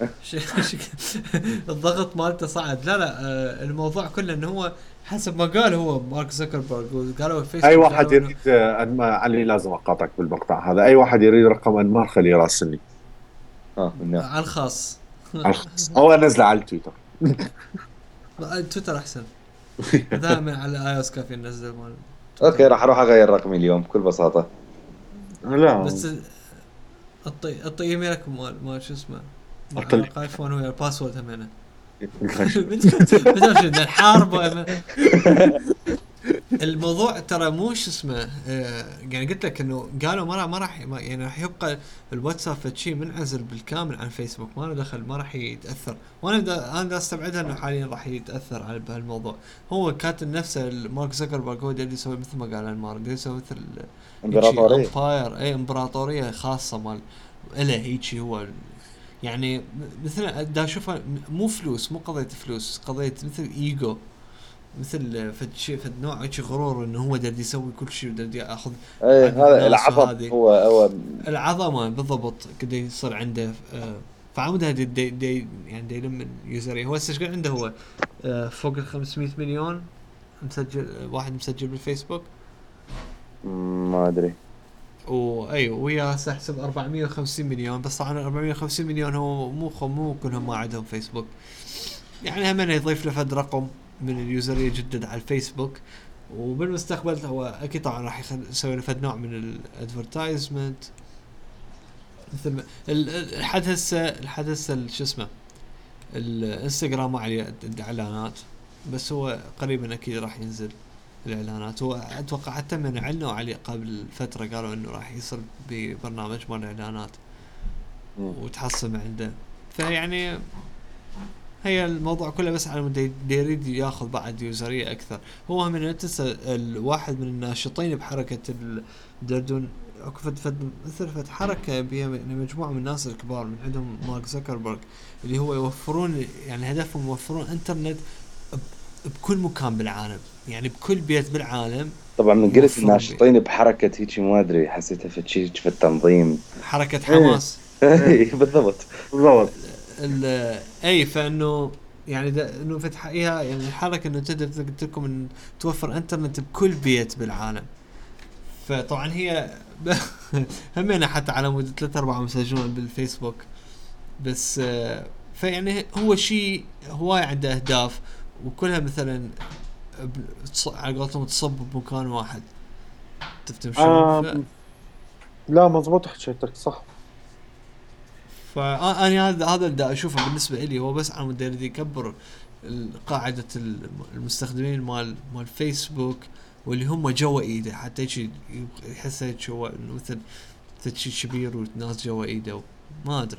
الضغط مالته صعد. لا الموضوع كله انه هو حسب ما قال هو مارك زكربرج، وقالوا اي فيسبوك واحد قالوا انه يريد علي لازم اقاطعك بالمقطع هذا. اي واحد يريد رقم انمار خليه يراسلني نعم. على الخاص. على الخاص او انزله على التويتر. تويتر احسن. دائما على اي او اس كافي ننزل مال اوكي، تويتر. راح اروح اغير رقمي اليوم بكل بساطه. لا بس الطي ايميلك مال شو اسمه، اطلع. على ايفون ويا الباسورد همينه. بدون الحارب. الموضوع ترى مو شو اسمه، يعني قلت لك انه قالوا ما راح يعني راح يبقى الواتساب شيء منعزل بالكامل عن فيسبوك، ما له دخل، ما راح يتاثر. وانا انا استبعدها انه حاليا راح يتاثر على بهالموضوع. هو كاتب نفسه مارك زكربرج هو اللي يسوي مثل ما قال انمار، اللي يسوي مثل هيجي امبراطوريه. امباير، اي امبراطوريه خاصه مال اله هيجي هو. يعني مثلا دا اشوفها مو فلوس، مو قضيه فلوس، قضيه مثل ايجو، مثل فد شيء، فد نوع شيء غرور انه هو دا يسوي كل شيء ودا ياخذ اي عدد هذا الناس. العظم وهذه هو العظمه بالضبط كده يصير عنده. فعمودها دي يعني دي يلم اليوزرين. هو هسه عنده هو فوق ال 500 مليون مسجل، واحد مسجل بالفيسبوك. ما ادري. وايوه ويا هسه احسب 450 مليون. بس طبعا 450 مليون هو مو كلهم ما عندهم فيسبوك، يعني هم يضيف له فد رقم من اليوزر يجدد على الفيسبوك. وبالمستقبل هو اكيد طبعا راح يسوي له فد نوع من الادفرتايزمنت، مثل ما لحد هسه شو اسمه الانستغرام ما عليه اعلانات، بس هو قريبا اكيد راح ينزل الاعلانات. هو اتوقع حتى من اعلنوا عليه قبل فتره، قالوا انه راح يصير ببرنامج مال الاعلانات وتحصل عنده. فيعني هي الموضوع كله بس على مود يريد ياخذ بعد يوزريه اكثر. هو من تنسى الواحد من الناشطين بحركه الدردون، اكو فد حركه بها مجموعه من الناس الكبار من عندهم مارك زكربرج، اللي هو يوفرون، يعني هدفهم يوفرون انترنت بكل مكان بالعالم، يعني بكل بيت بالعالم. طبعا من قلت يوفرون الناشطين بحركه هيك ما ادري، حسيتها في شيء في التنظيم. حركه ايه حماس. بالضبط. بالضبط. اي فانه يعني انه فتح اياها، يعني الحركه انه تقدر قلت لكم ان توفر انترنت بكل بيت بالعالم. فطبعا هي همينة حتى على مود 3-4 مسجون بالفيسبوك بس. فيعني هو شيء هواي عنده اهداف، وكلها مثلا على قولتهم تصب بمكان واحد. تفتهم شلون؟ لا مضبوط حكيتك صح. فأنا هذا اللي دا أشوفه بالنسبة إلي، هو بس على مود يريد يكبر قاعدة المستخدمين مال فيسبوك واللي هم جوا ايده حتى يجي يحس جوا مثل شيء كبير وناس جوا ايده ما ادري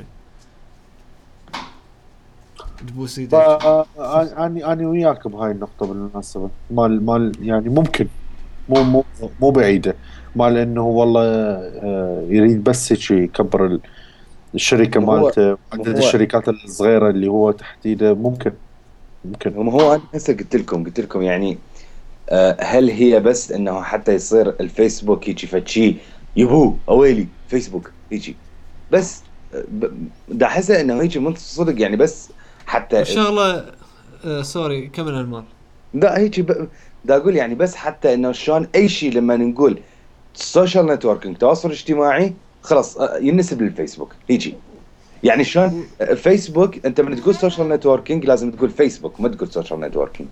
تبوس ايدك. انا وياك بهاي النقطة بالمناسبة، مال يعني ممكن، مو بعيدة، مال انه والله يريد بس هيك يكبر الشركة ما هو مالته، ما عدد هو الشركات الصغيرة اللي هو تحت ايده، ممكن. ما هو انا هسه قلت لكم يعني هل هي بس انه حتى يصير الفيسبوك يجي فتشي يبو اويلي فيسبوك يجي بس دا حاسه انه هيك من صدق يعني بس حتى والشغله سوري كمل المال. دا هيك دا اقول يعني بس حتى انه شلون اي شيء لما نقول سوشيال نتوركينج تواصل اجتماعي خلاص ينسب للفيسبوك يجي يعني شلون فيسبوك انت من تقول سوشيال نتوركينج لازم تقول فيسبوك ما تقول سوشيال نتوركينج.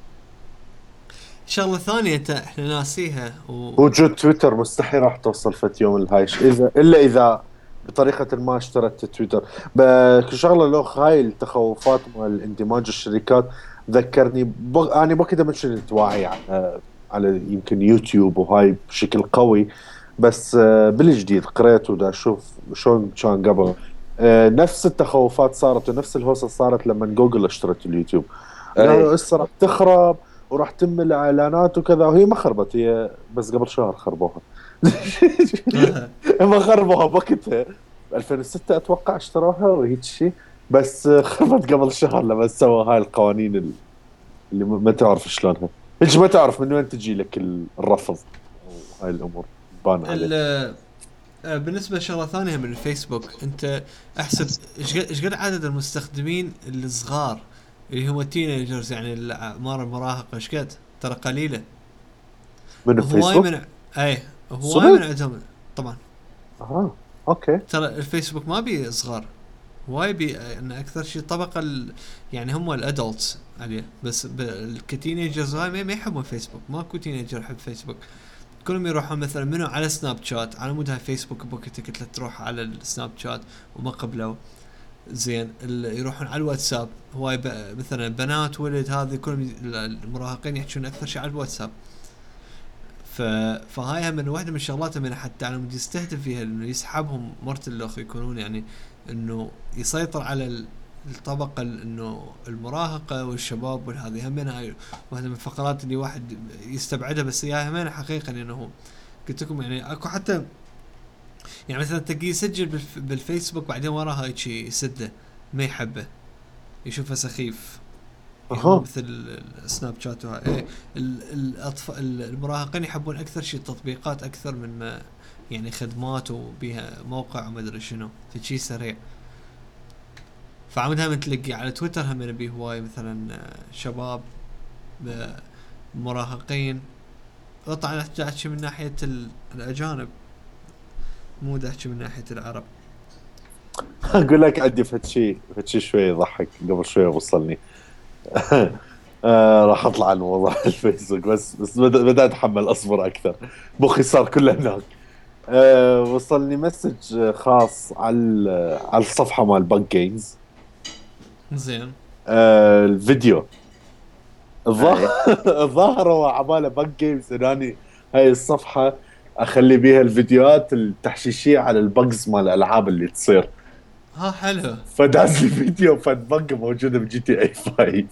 شغله ثانيه احنا ناسيها وجود تويتر مستحيل راح توصل فت يوم الهايش، الا اذا بطريقة ما اشترت تويتر. شغلة لو هاي التخوفات مال اندماج الشركات ذكرني انا بكذا ما كنت واعي على يمكن يوتيوب وهاي بشكل قوي، بس بالجديد قريت ودا اشوف شلون كان قبل. نفس التخوفات صارت ونفس الهوسة صارت لما جوجل اشترت اليوتيوب، اي قالوا هسه راح تخرب وراح تم الاعلانات وكذا، وهي ما خربت، هي بس قبل شهر خربوها. ما خربوها بوقتها 2006 اتوقع اشتروها وهيك شيء، بس خربت قبل شهر لما سووا هاي القوانين اللي ما تعرف شلونها، هيك ما تعرف من وين تجي لك الرفض وهاي الامور بان عليه. بالنسبه لشغله ثانيه من الفيسبوك، انت احسب ايش قد عدد المستخدمين الصغار اللي هم التينيجرز يعني الاعمار المراهقه، ايش قد ترى قليله. من هواي الفيسبوك من هواي من صدق؟ عندهم طبعا. اوكي. ترى الفيسبوك ما بي صغار، هواي بي ان اكثر شيء طبقه يعني هم الادلتس عليه، بس الكتينيجرز هاي ما يحبون فيسبوك، ماكو تينيجر يحب فيسبوك. كلهم يروحون مثلا منو على سناب شات، على مود هاي فيسبوك بوقتها كنت تروح على السناب شات وما قبله زين يروحون على الواتساب. هواي مثلا بنات ولد هذه كلهم المراهقين يحكون اكثر شيء على الواتساب. فهاي من واحدة من الشغلات من حتى على مود يستهدف فيها انه يسحبهم مرت الاخ، يكونون يعني انه يسيطر على الطبقة انه المراهقة والشباب والهذه همين. هاي واحدة من الفقرات اللي واحد يستبعدها، بس هي همين حقيقة انه قلت لكم يعني اكو حتى يعني مثلا تلقيه يسجل بالفيسبوك بعدين وراها هيك يسده ما يحبه يشوفه سخيف. هو مثل السناب شات وهاي ايه الاطفال المراهقين يحبون اكثر شيء التطبيقات اكثر من ما يعني خدمات وبيها موقع وما ادري شنو في شيء سريع. فعمدها من تلقي على تويتر هم نبي هواي مثلا شباب مراهقين. طبعا احكي من ناحية الاجانب مو احكي من ناحية العرب. اقول لك عندي فتشي شوي يضحك قبل شوي وصلني. راح اطلع عن موضوع الفيسبوك، بس بدأت اتحمل اصبر اكثر، مخي صار كله هناك. وصلني مسج خاص على الصفحة مال بق جيمز. زين. الفيديو اي الظاهر هو عباله بق جيمز اناني هاي الصفحة اخلي بيها الفيديوهات التحشيشية على البجز مال الالعاب اللي تصير. ها حلو. فداز لي فيديو فد بق موجودة بجي تي اي 5.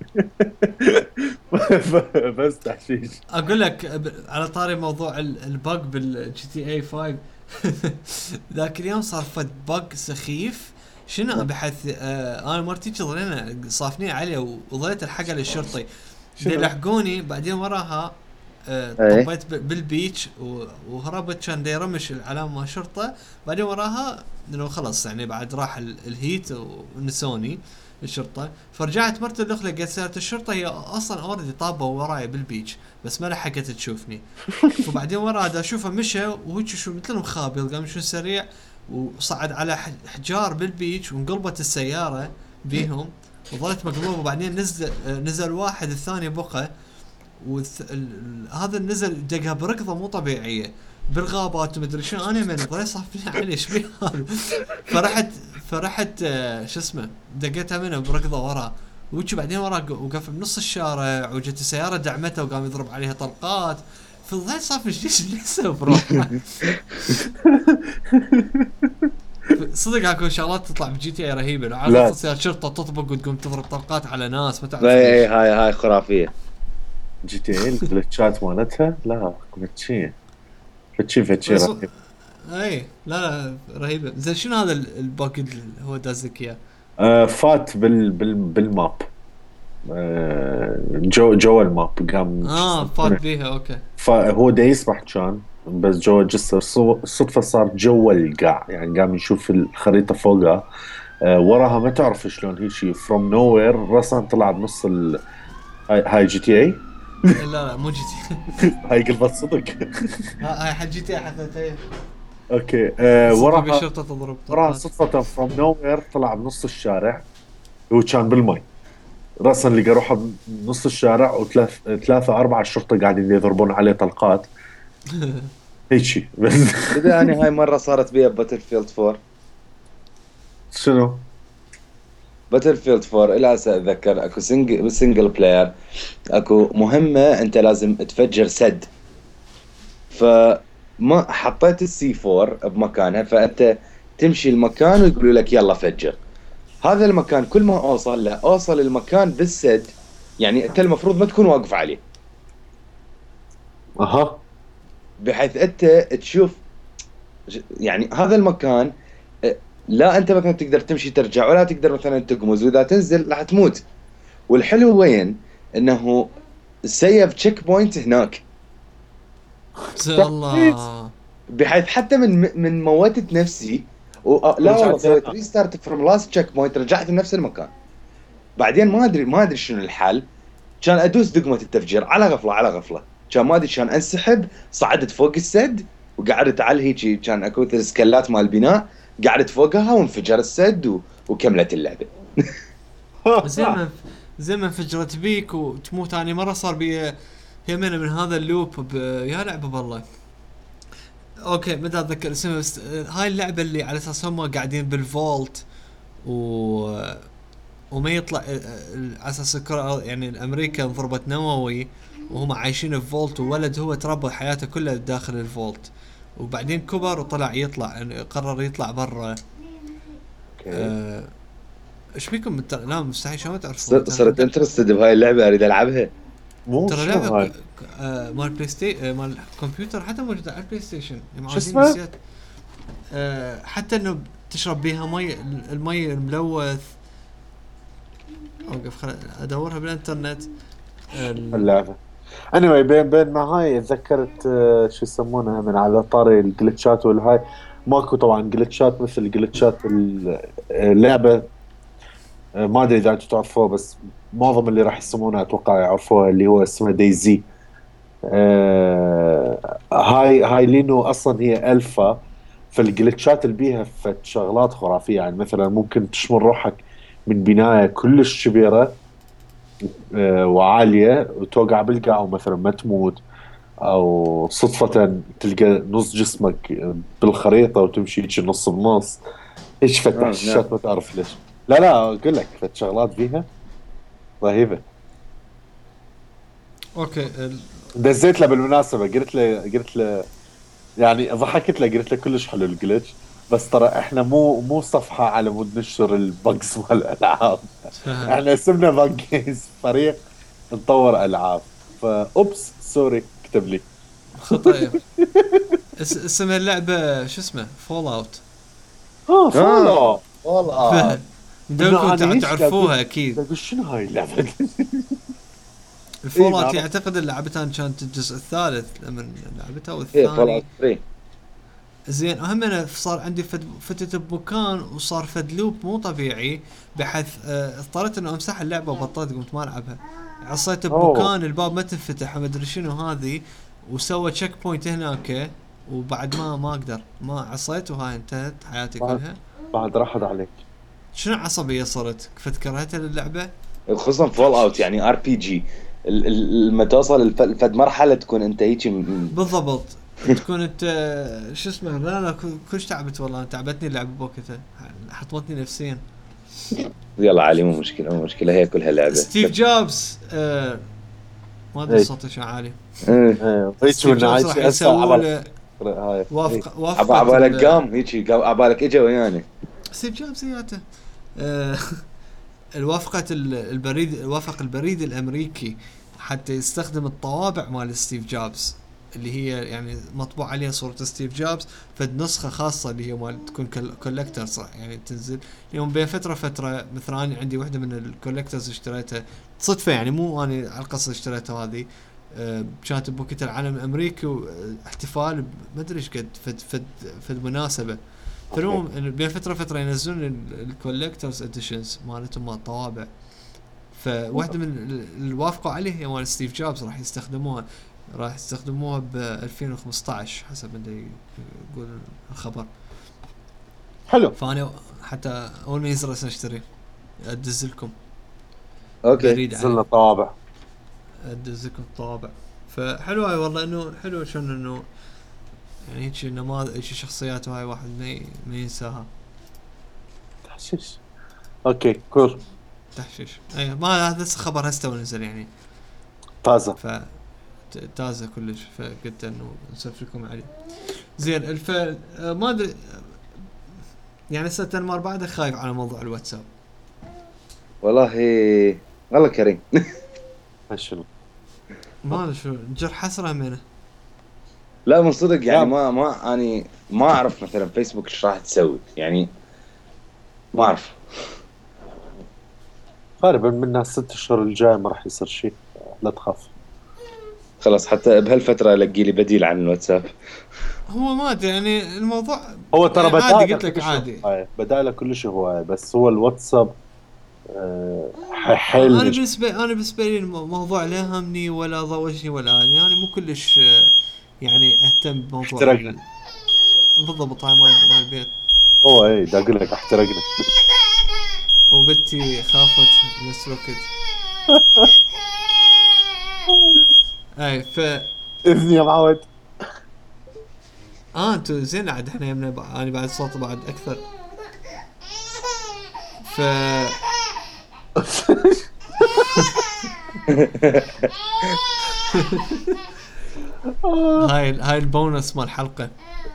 بس تحشيش. اقول لك على طاري موضوع البق بالجي تي اي 5 ذاك اليوم صار فد بق سخيف شنو بحث انا مرتي ظلينا صافنين عليه وظليت الحقه للشرطي يلحقوني بعدين وراها طبيت بالبيتش وهربت كان دا يرمش العلامه مال شرطه. بعدين وراها انه خلص يعني بعد راح الهيت ونسوني الشرطه. فرجعت مرت الاخرى قالت سيارة الشرطه هي اصلا اوريدي طابه وراي بالبيتش بس ما لحقت تشوفني. فبعدين ورا دا اشوفه مشى وهيك شو مثل مخابل قام شو سريع وصعد على حجار بالبيتش وانقلبت السياره بيهم وظلت مقلوبه. وبعدين نزل واحد الثاني بقى هذا النزل دقها بركضه مو طبيعيه بالغابات ومدري شنو. انا من ضل صافني عليه ايش بيه فرحت شو اسمه دقيتها منه بركضه ورا ويجي بعدين وراك وقف بنص الشارع، وجت السياره دعمته وقام يضرب عليها طلقات. في الظاهر صار في ليش لسه برو. صدق اكو شغلات تطلع بجي تي اي رهيبه، لو على لا. تصير شرطه تطبق وتقوم تضرب طلقات على ناس ما تعرف اي ليش. هاي خرافيه. جي تي اي الجلتشات مالتها لا فتشي فتشي بس رهيب. اي لا رهيبه. زين شنو هذا الباك اللي هو دازك اياه؟ فات بالماب. جو الماب قام فات بيها اوكي. فهو دا يسبح كان بس جو الجسر صدفة صار جوا القاع، يعني قام يشوف الخريطة فوقها. وراها ما تعرف شلون هيك فروم نو وير رسم طلع بنص هاي جي تي اي. لا مو جي تي. هاي قلبت صدق. هاي حق جي تي اي حطيتها. اوكي صدق وراها بالشرطه تضرب وراها طلقات. صدفة فروم نو وير طلع بنص الشارع. هو كان بالمي راسا لقى روحه بنص الشارع ثلاثة أربعة الشرطة قاعدين يضربون عليه طلقات. هيك بس. اذا انا هاي مره صارت بي باتل فيلد 4. شنو؟ باتل فيلد 4 الى هسه اتذكر اكو سنجل بلاير، اكو مهمه انت لازم تفجر سد. فما حطيت السي 4 بمكانها، فانت تمشي المكان ويقولوا لك يلا فجر. هذا المكان كل ما اوصل له اوصل المكان بالسد، يعني انت المفروض ما تكون واقف عليه، اها بحيث انت تشوف يعني هذا المكان. لا انت مثلا تقدر تمشي ترجع، ولا تقدر مثلا تقمز، واذا تنزل راح تموت. والحلو وين انه سيف تشيك بوينت هناك، الله. بحيث حتى من موتت نفسي لا والله سويت ريستارت فروم لاست تشيك بوينت، رجعت لنفس المكان. بعدين ما ادري شنو الحل، كان ادوس دقمه التفجير على غفله على غفله، كان ما ادري كان انسحب، صعدت فوق السد وقعدت على هيك، كان اكو سكلات مال البناء، قعدت فوقها وانفجر السد وكملت اللعبه. زي ما انفجرت بيك وتموت. اني مره صار بي يمين من هذا اللوب يا لعبه بالله. اوكي ما اتذكر اسمها، بس هاي اللعبه اللي على اساس هم قاعدين بالفولت وما يطلع على اساس الكره، يعني امريكا ضربت نووي وهم عايشين في فولت، وولد هو تربى حياته كلها داخل الفولت، وبعدين كبر وطلع يطلع، يعني قرر يطلع برا. ايش بيكم لا مستحيل شو ما تعرفون. صرت انترستد بهاي اللعبه، اريد العبها. مو ترى شنو لعبه هاي؟ مال بلاي ستيشن، مال كمبيوتر، حتى موجوده على البلاي ستيشن. شو اسمه؟ حتى انه تشرب بيها مي، المي الملوث. اوقف ادورها بالانترنت. اللعبة anyway بين ما هاي تذكرت شو يسمونها من على طاري الجلتشات والهاي. ماكو طبعا جلتشات مثل جلتشات اللعبة. ما ادري اذا انتم تعرفوها بس معظم اللي راح يسمونها اتوقع يعرفوها، اللي هو اسمها دايزي. هاي لينو اصلا هي الفا. فالجلتشات اللي بيها شغلات خرافيه، يعني مثلا ممكن تشمل روحك من بنايه كلش كبيره وعاليه وتوقع بالقاع ومثلا ما تموت، او صدفه تلقى نص جسمك بالخريطه وتمشي هيك نص بنص. ايش فتح نعم. الشاشات ما تعرف ليش. لا اقول لك فت شغلات فيها رهيبه. اوكي دزيت له بالمناسبه، قلت له يعني ضحكت له، قلت له كلش حلو الجلتش، بس ترى احنا مو صفحه على مود ننشر البجز مال الالعاب. احنا اسمنا باج جيمز، فريق نطور العاب. فاوبس سوري كتب لي خطأ. اسم اللعبه شو اسمه؟ فول اوت. فولو والله بدكم تعرفوها اكيد. اقول شنو هاي اللعبه. الفول اوت اعتقد اللي لعبتها كانت الجزء الثالث لما لعبتها ايه فول والثاني. اوت 3. زين اهم انا صار عندي فتت بمكان وصار فد لوب مو طبيعي، بحيث اضطريت انه امسح اللعبه وبطلت، قمت ما العبها. عصيت بمكان الباب ما تنفتح ما ادري شنو هذه، وسوى تشيك بوينت هناك، وبعد ما اقدر ما عصيت، وهاي انتهت حياتي كلها. بعد راحت عليك. شنو عصبيه صرت كرهت اللعبه. خصوصا فول اوت يعني ار بي جي، لما توصل لفد مرحله تكون انت هيك بالضبط. تكون انت شو اسمه. لا كلش تعبت والله، تعبتني اللعبه بوقتها، حطمتني نفسيا. يلا علي، مو مشكله، هي كلها لعبه. ستيف جوبز ما ادري إيه. صوته شو عالي. هيك ستيف كنا جوبز راح عايشين هسه يسووا على له هاي وافقة عبالك قام هيك، عبالك اجا وياني. ستيف جوبز ياته الوافقة البريد، وافق البريد الامريكي حتى يستخدم الطوابع مال ستيف جوبز اللي هي يعني مطبوع عليها صورة ستيف جوبز، فد نسخة خاصة اللي هي مال تكون كولكترز يعني تنزل اليوم بين فترة مثلا أنا عندي واحدة من الكولكترز اشتريتها صدفة، يعني مو أنا على القصة اشتريتها هذه، كانت بوقت العالم الامريكي واحتفال ما ادري ايش قد فد مناسبة. فاليوم بين فترة ينزلون الكولكترز اديشنز مالتهم مال الطوابع، فواحدة من الوافقوا عليه هي مال ستيف جوبز راح يستخدموها ب 2015 حسب ما يقول الخبر. حلو. فانا حتى اول ما ينزل اشتري ادز لكم اوكي بريد نزلنا طوابع. ادز لكم الطوابع. فحلو هاي والله، انه حلو شلون انه يعني هيك نماذج هيك شخصيات، وهاي واحد ما ينساها. تحشيش. اوكي كول. تحشيش اي ما هذا خبر هسه ونزل يعني طازه. ف تازه كلش، فقلت انه نسولف لكم عليه. زين ما ادري يعني تنمر بعدك خايف على موضوع الواتساب. والله كريم. شنو؟ ما ادري شو جر حسره منه. لا من صدق يعني، لا. ما اني ما اعرف مثلا فيسبوك ايش راح تسوي يعني، ما اعرف. غالبا من الست اشهر الجايه ما راح يصير شيء، لا تخاف. خلاص حتى بهالفتره الاقي لي بديل عن الواتساب. هو ما ادري يعني الموضوع هو ترى يعني عادي، بداله قلت لك كل شيء عادي. هواي، بداله كل شيء هواي، بس هو الواتساب انا حيل. بالنسبه لي الموضوع لا همني ولا ضوجني ولا هذا، يعني مو كلش يعني اهتم بموضوع احترقنا. بالضبط هاي مال البيت. هو ايه دا اقول لك احترقنا. وبنتي خافت بنفس الوقت. اي اذني يا معود. انتو زين عاد احنا يمنا انا بعد صوت بعد اكثر. ف هاي البونس مال الحلقه.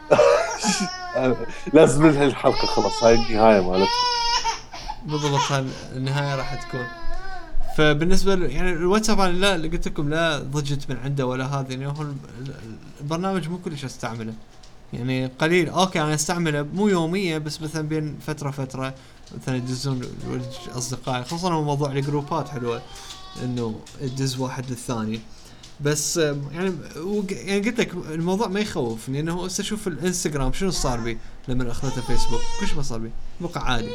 لازم ننهي الحلقه خلاص، هاي النهايه مالتها. بالضبط هاي النهايه راح تكون. فبالنسبه يعني الواتساب انا لا قلت لكم لا ضجت من عنده ولا هذا، يعني هو البرنامج مو كلش استعمله، يعني قليل. اوكي انا استعمله مو يوميا، بس مثلا بين فتره مثلا يدزون اصدقائي، خصوصا موضوع الجروبات حلوه انه تدز واحد للثاني. بس يعني قلت لك الموضوع ما يخوف، لانه هسه شوف الانستغرام شنو صار بي لما اخذته فيسبوك، كلش ما صار بي بقى عادي.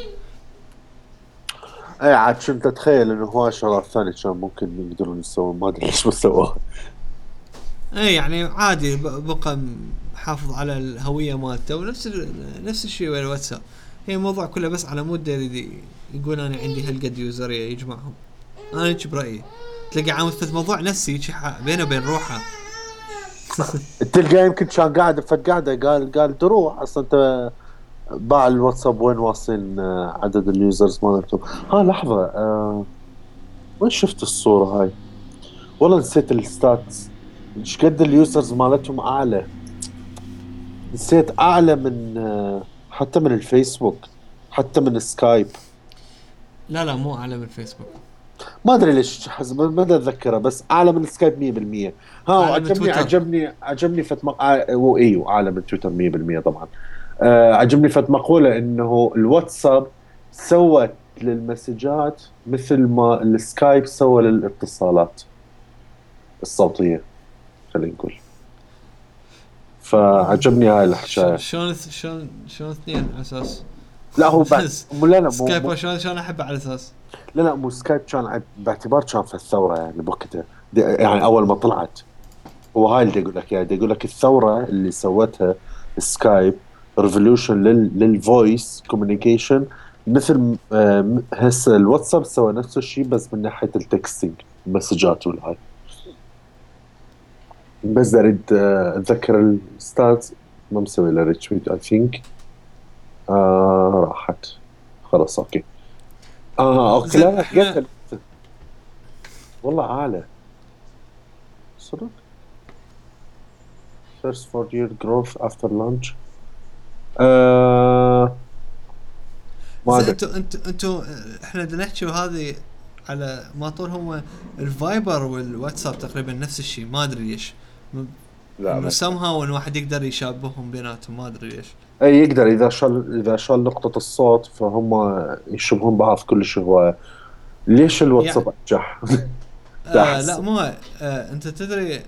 اي عاد كنت اتخيل انه هو شغلات ثانيه كان ممكن يقدرون يسوون، ما ادري ليش ما سووها. اي يعني عادي بقى محافظ على الهويه مالته، نفس الشيء ويا الواتساب. هي الموضوع كله بس على مود يقول انا عندي هالقد يوزريه يجمعهم. انا هيك برايي تلقى عامل في الموضوع نفسي هيك بينه وبين روحه. تلقى يمكن كان قاعد قاعده قال تروح اصلا انت باع الواتساب وين واصلين عدد اليوزرز مالتهم. لحظه وين شفت الصوره هاي؟ والله نسيت الستاتس، ايش قد اليوزرز مالتهم اعلى. نسيت اعلى من حتى من الفيسبوك، حتى من سكايب. لا مو اعلى من فيسبوك. ما ادري ليش حسب ما اتذكره، بس اعلى من سكايب 100%. اعلى من وعجبني تويتر. عجبني فت ايوه اعلى من تويتر 100% طبعا. عجبني فت مقوله انه الواتساب سوت للمسجات مثل ما السكايب سوى للاتصالات الصوتيه، خلينا نقول. فعجبني هاي الحكايه. شلون اثنين على اساس. لا هو بعد بس لا لا سكايب شلون احبه على اساس. لا مو سكايب كان باعتبار كان في الثوره يعني بوقتها، يعني اول ما طلعت. هو هاي اللي يقول لك، يعني يقول لك الثوره اللي سوتها سكايب ريفولوشن للفويس كوميونيكيشن، مثل هسه الواتساب سوى نفس الشيء بس من ناحيه التكستنج المسجات والهاي. بس اريد اتذكر الستاتس، ما مسوي له ريتويت اي ثينك. راحت خلاص اوكي. اوكي زين لا احنا قتل والله اعلى صدق. first 4 year growth after launch ما زين ادري. انتوا احنا بدنا نحكي هذه على ما طول هم الفايبر والواتساب تقريبا نفس الشيء، ما ادري ليش لا انه ما سمها وان واحد يقدر يشابههم بيناتهم، ما ادري ليش. اي يقدر اذا شال نقطة الصوت فهم يشبهون بعض كل شيء. هو ليش يعني الواتساب انجح؟ دا لا احس. مو انت تدري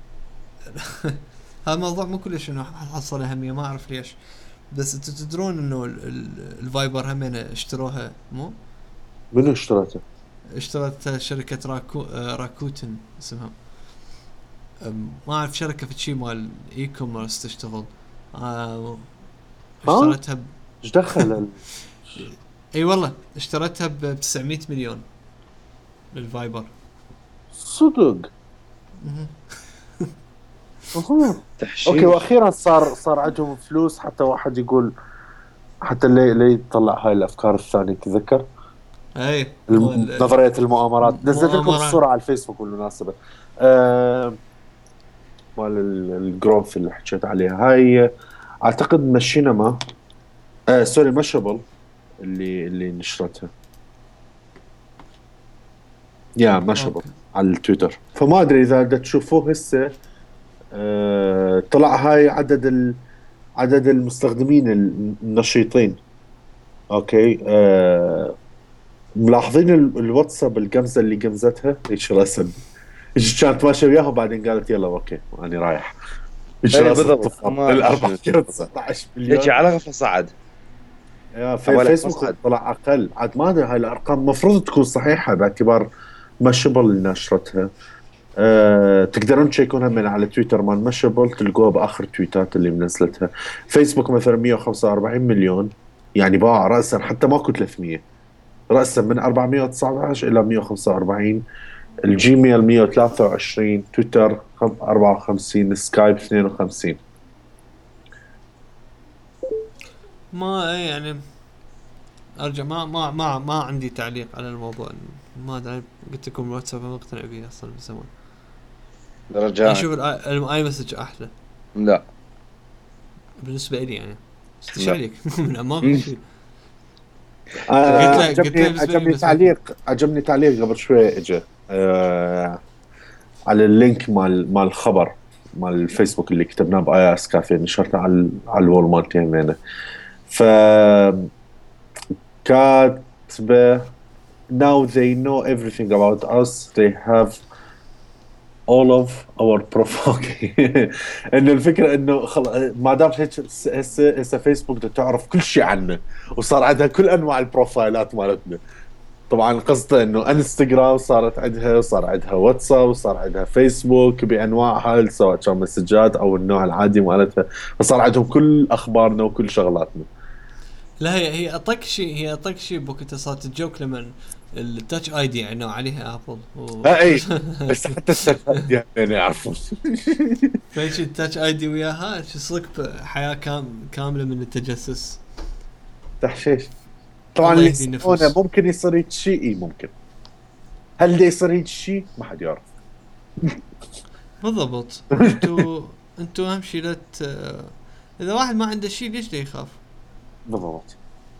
هذا الموضوع مو كلش انه حصل اهميه، ما اعرف ليش، بس انتوا تدرون انه الفايبر هم اشتروها مو منو اشتريته؟ اشترت شركه راكوتن اسمها. ما اعرف شركه في شيء مال اي كوميرس تشتغل. ها اشترتها ايش دخل اي والله اشترتها ب 900 مليون للفايبر. صدق؟ مهم. أها. اوكي، تحشيش. واخيرا صار عندهم فلوس حتى واحد يقول، حتى اللي يطلع هاي الافكار الثانيه. تذكر اي نظريه المؤامرات؟ نزلت لكم مؤامرات. الصوره على الفيسبوك بالمناسبه. مال الجروث اللي حكيت عليها هاي، اعتقد ماشينما. سوري، ماشابل اللي نشرتها. يا ماشابل اوكي على التويتر. فما ادري اذا بدك تشوفوه هسه. طلع هاي عدد المستخدمين النشيطين. اوكي. ملاحظين الواتساب القمزه اللي قمزتها هيك رسم. هيك كانت ماشيه وياهم بعدين قالت يلا اوكي انا رايح. هيك اي راسم بالضبط، صفر ما ادري شنو ال السالفة. 19 هيك مليون. على غفله صعد. في عبالك فيسبوك مصعد. طلع اقل عاد. ما ادري هاي الارقام المفروض تكون صحيحه باعتبار ماشبل اللي نشرتها. تقدرون تشيكونها من على تويتر مال ماشبل، تلقوها باخر تويتات اللي منزلتها. فيسبوك مثلا 145 مليون، يعني باع راسا، حتى ماكو 300 راسا، من 419 الى 145. الجيميل 123، تويتر 54، سكايب 52. ما يعني ارجع ما عندي تعليق على الموضوع. ما ادري، قلت لكم الواتساب ما مقتنع به اصلا من زمان. انا رجاء. اشوف الاي مسج احلى لا بالنسبه لي يعني. ايش لا. عليك من ماكو شيء. قلت له عجبني بالنسبه لي عجبني بس ما في. تعليق عجبني تعليق قبل شوي اجى على اللينك مال الخبر مال الفيسبوك اللي كتبناه باي اس كافيه، نشرته على الوول مالتي همينه. ف كاتبه now they know everything about us, they have all of our profile. انه الفكره انه ما دام هيك هسه فيسبوك بدها تعرف كل شيء عنه، وصار عندها كل انواع البروفايلات مالتنا. طبعا قصده انه انستغرام صارت عندها، وصار عندها واتساب، وصار عندها فيسبوك بانواعها، سواء كان مسجات او النوع العادي مالتها. فصار عندهم كل اخبارنا وكل شغلاتنا. لا هي اطق شيء بوقت صارت الجوك لما التاتش اي دي يعني عليها ابل اي بس حتى التلفزيون يعني يعرفون. فايش التاتش اي دي وياها شو صدق حياه كامله من التجسس. تحشيش. طبعا الله اللي يهدي يسمونه النفوس. ممكن يصير هيك شيء. ممكن. هل ده يصير هيك شيء؟ ما حد يعرف. بالضبط. انتوا اهم شيء اذا واحد ما عنده شيء ليش ده يخاف. بالضبط.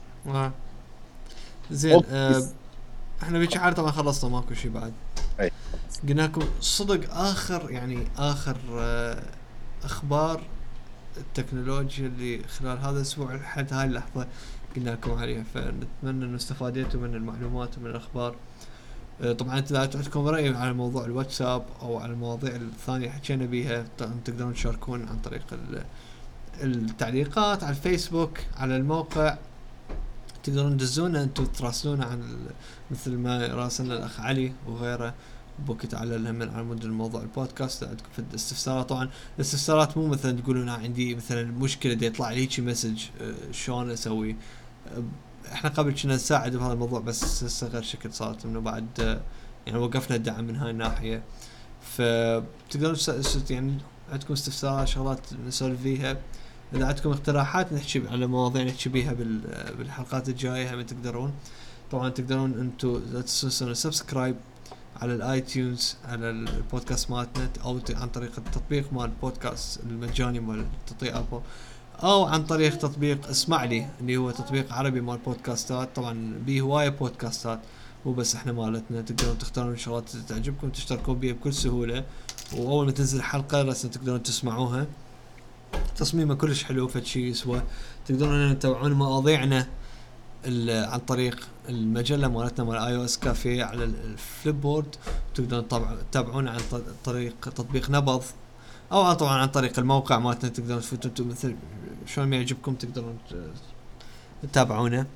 زين احنا بيجي حال طبعا خلصنا ماكو شيء بعد. أي. قلنا لكم صدق اخر اخبار التكنولوجيا اللي خلال هذا الاسبوع لحد هاي اللحظه قلنا لكم عليها، فنتمنى انه استفاديتوا من المعلومات ومن الاخبار. طبعا اذا عندكم راي على موضوع الواتساب او على المواضيع الثانيه حكينا بيها تقدرون تشاركون عن طريق التعليقات على الفيسبوك، على الموقع. تقدرون تدزونا انتم تراسلونا عن مثل ما راسلنا الاخ علي وغيره بوقت على الهم على مود الموضوع البودكاست. عندكم في الاستفسارات، طبعا الاستفسارات مو مثلا تقولون عندي مثلا مشكله دي يطلع لي هيك مسج شلون اسوي. احنا قبل كنا نساعد بهذا الموضوع بس هسه غير شكل صارت انه بعد يعني وقفنا الدعم من هاي الناحيه. فتقدرون يعني عندكم استفسارات شغلات نسولف فيها. اذا عندكم اقتراحات نحكي على مواضيع نحكي بيها بالحلقات الجايه هم تقدرون. طبعا تقدرون انتم تسوون سبسكرايب على الايتيونز على البودكاست مالتنا، او عن طريق التطبيق مال البودكاست المجاني مال تطبيق ابل، او عن طريق تطبيق اسمع لي اللي هو تطبيق عربي مال بودكاستات. طبعا به هوايه بودكاستات مو بس احنا مالتنا، تقدرون تختارون شغلات تعجبكم تشتركون بيها بكل سهوله، واول ما تنزل حلقه رسم تقدرون تسمعوها. تصميمه كلش حلو، فشي يسوى. تقدرون تتابعون مواضيعنا عن طريق المجله مالتنا مال اي او اس كافيه على الفليب بورد. تقدرون تتابعونا عن طريق تطبيق نبض، او طبعا عن طريق الموقع مالتنا. تقدرون تفوتون مثل شلون ما يعجبكم تقدرون تتابعونا.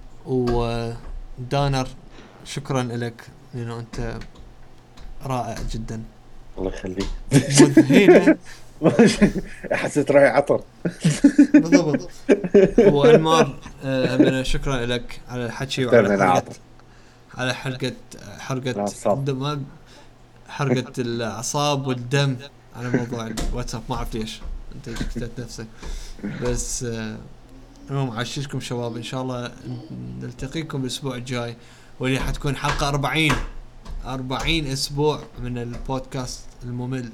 ودانر شكرا لك لانه انت رائع جدا. الله يخليك. مذهل. حسيت راي عطر. بالضبط. وانمار أنا شكرا لك على الحكي وعلى حرقة الدماغ، حرقة الأعصاب والدم على موضوع الواتساب. ما أعرف ليش أنت كتبت نفسك، بس المهم عشيشكم شباب. إن شاء الله نلتقيكم الأسبوع الجاي، واللي حتكون حلقة 40 أسبوع من البودكاست الممل.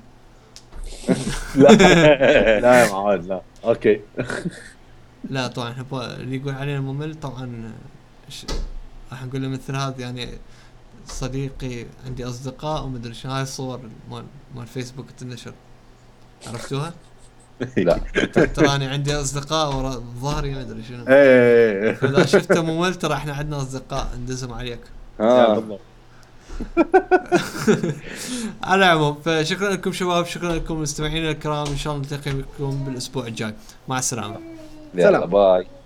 لا يا معاذ لا. أوكي. لا طبعا اللي يقول علينا ممل طبعا راح نقول له مثل هذا. يعني صديقي عندي أصدقاء ومدري شنو، هاي الصور مال فيسبوك تنشر، عرفتوها؟ لا تراني عندي أصدقاء ورا ظهري مدري شنو. ايه فإذا شفته ممل ترى احنا عندنا أصدقاء ندزم عليك. بالضبط. على العموم فشكرا لكم شباب، شكرا لكم مستمعين الكرام. إن شاء الله نلتقي بكم بالأسبوع الجاي. مع السلامة. يلا باي.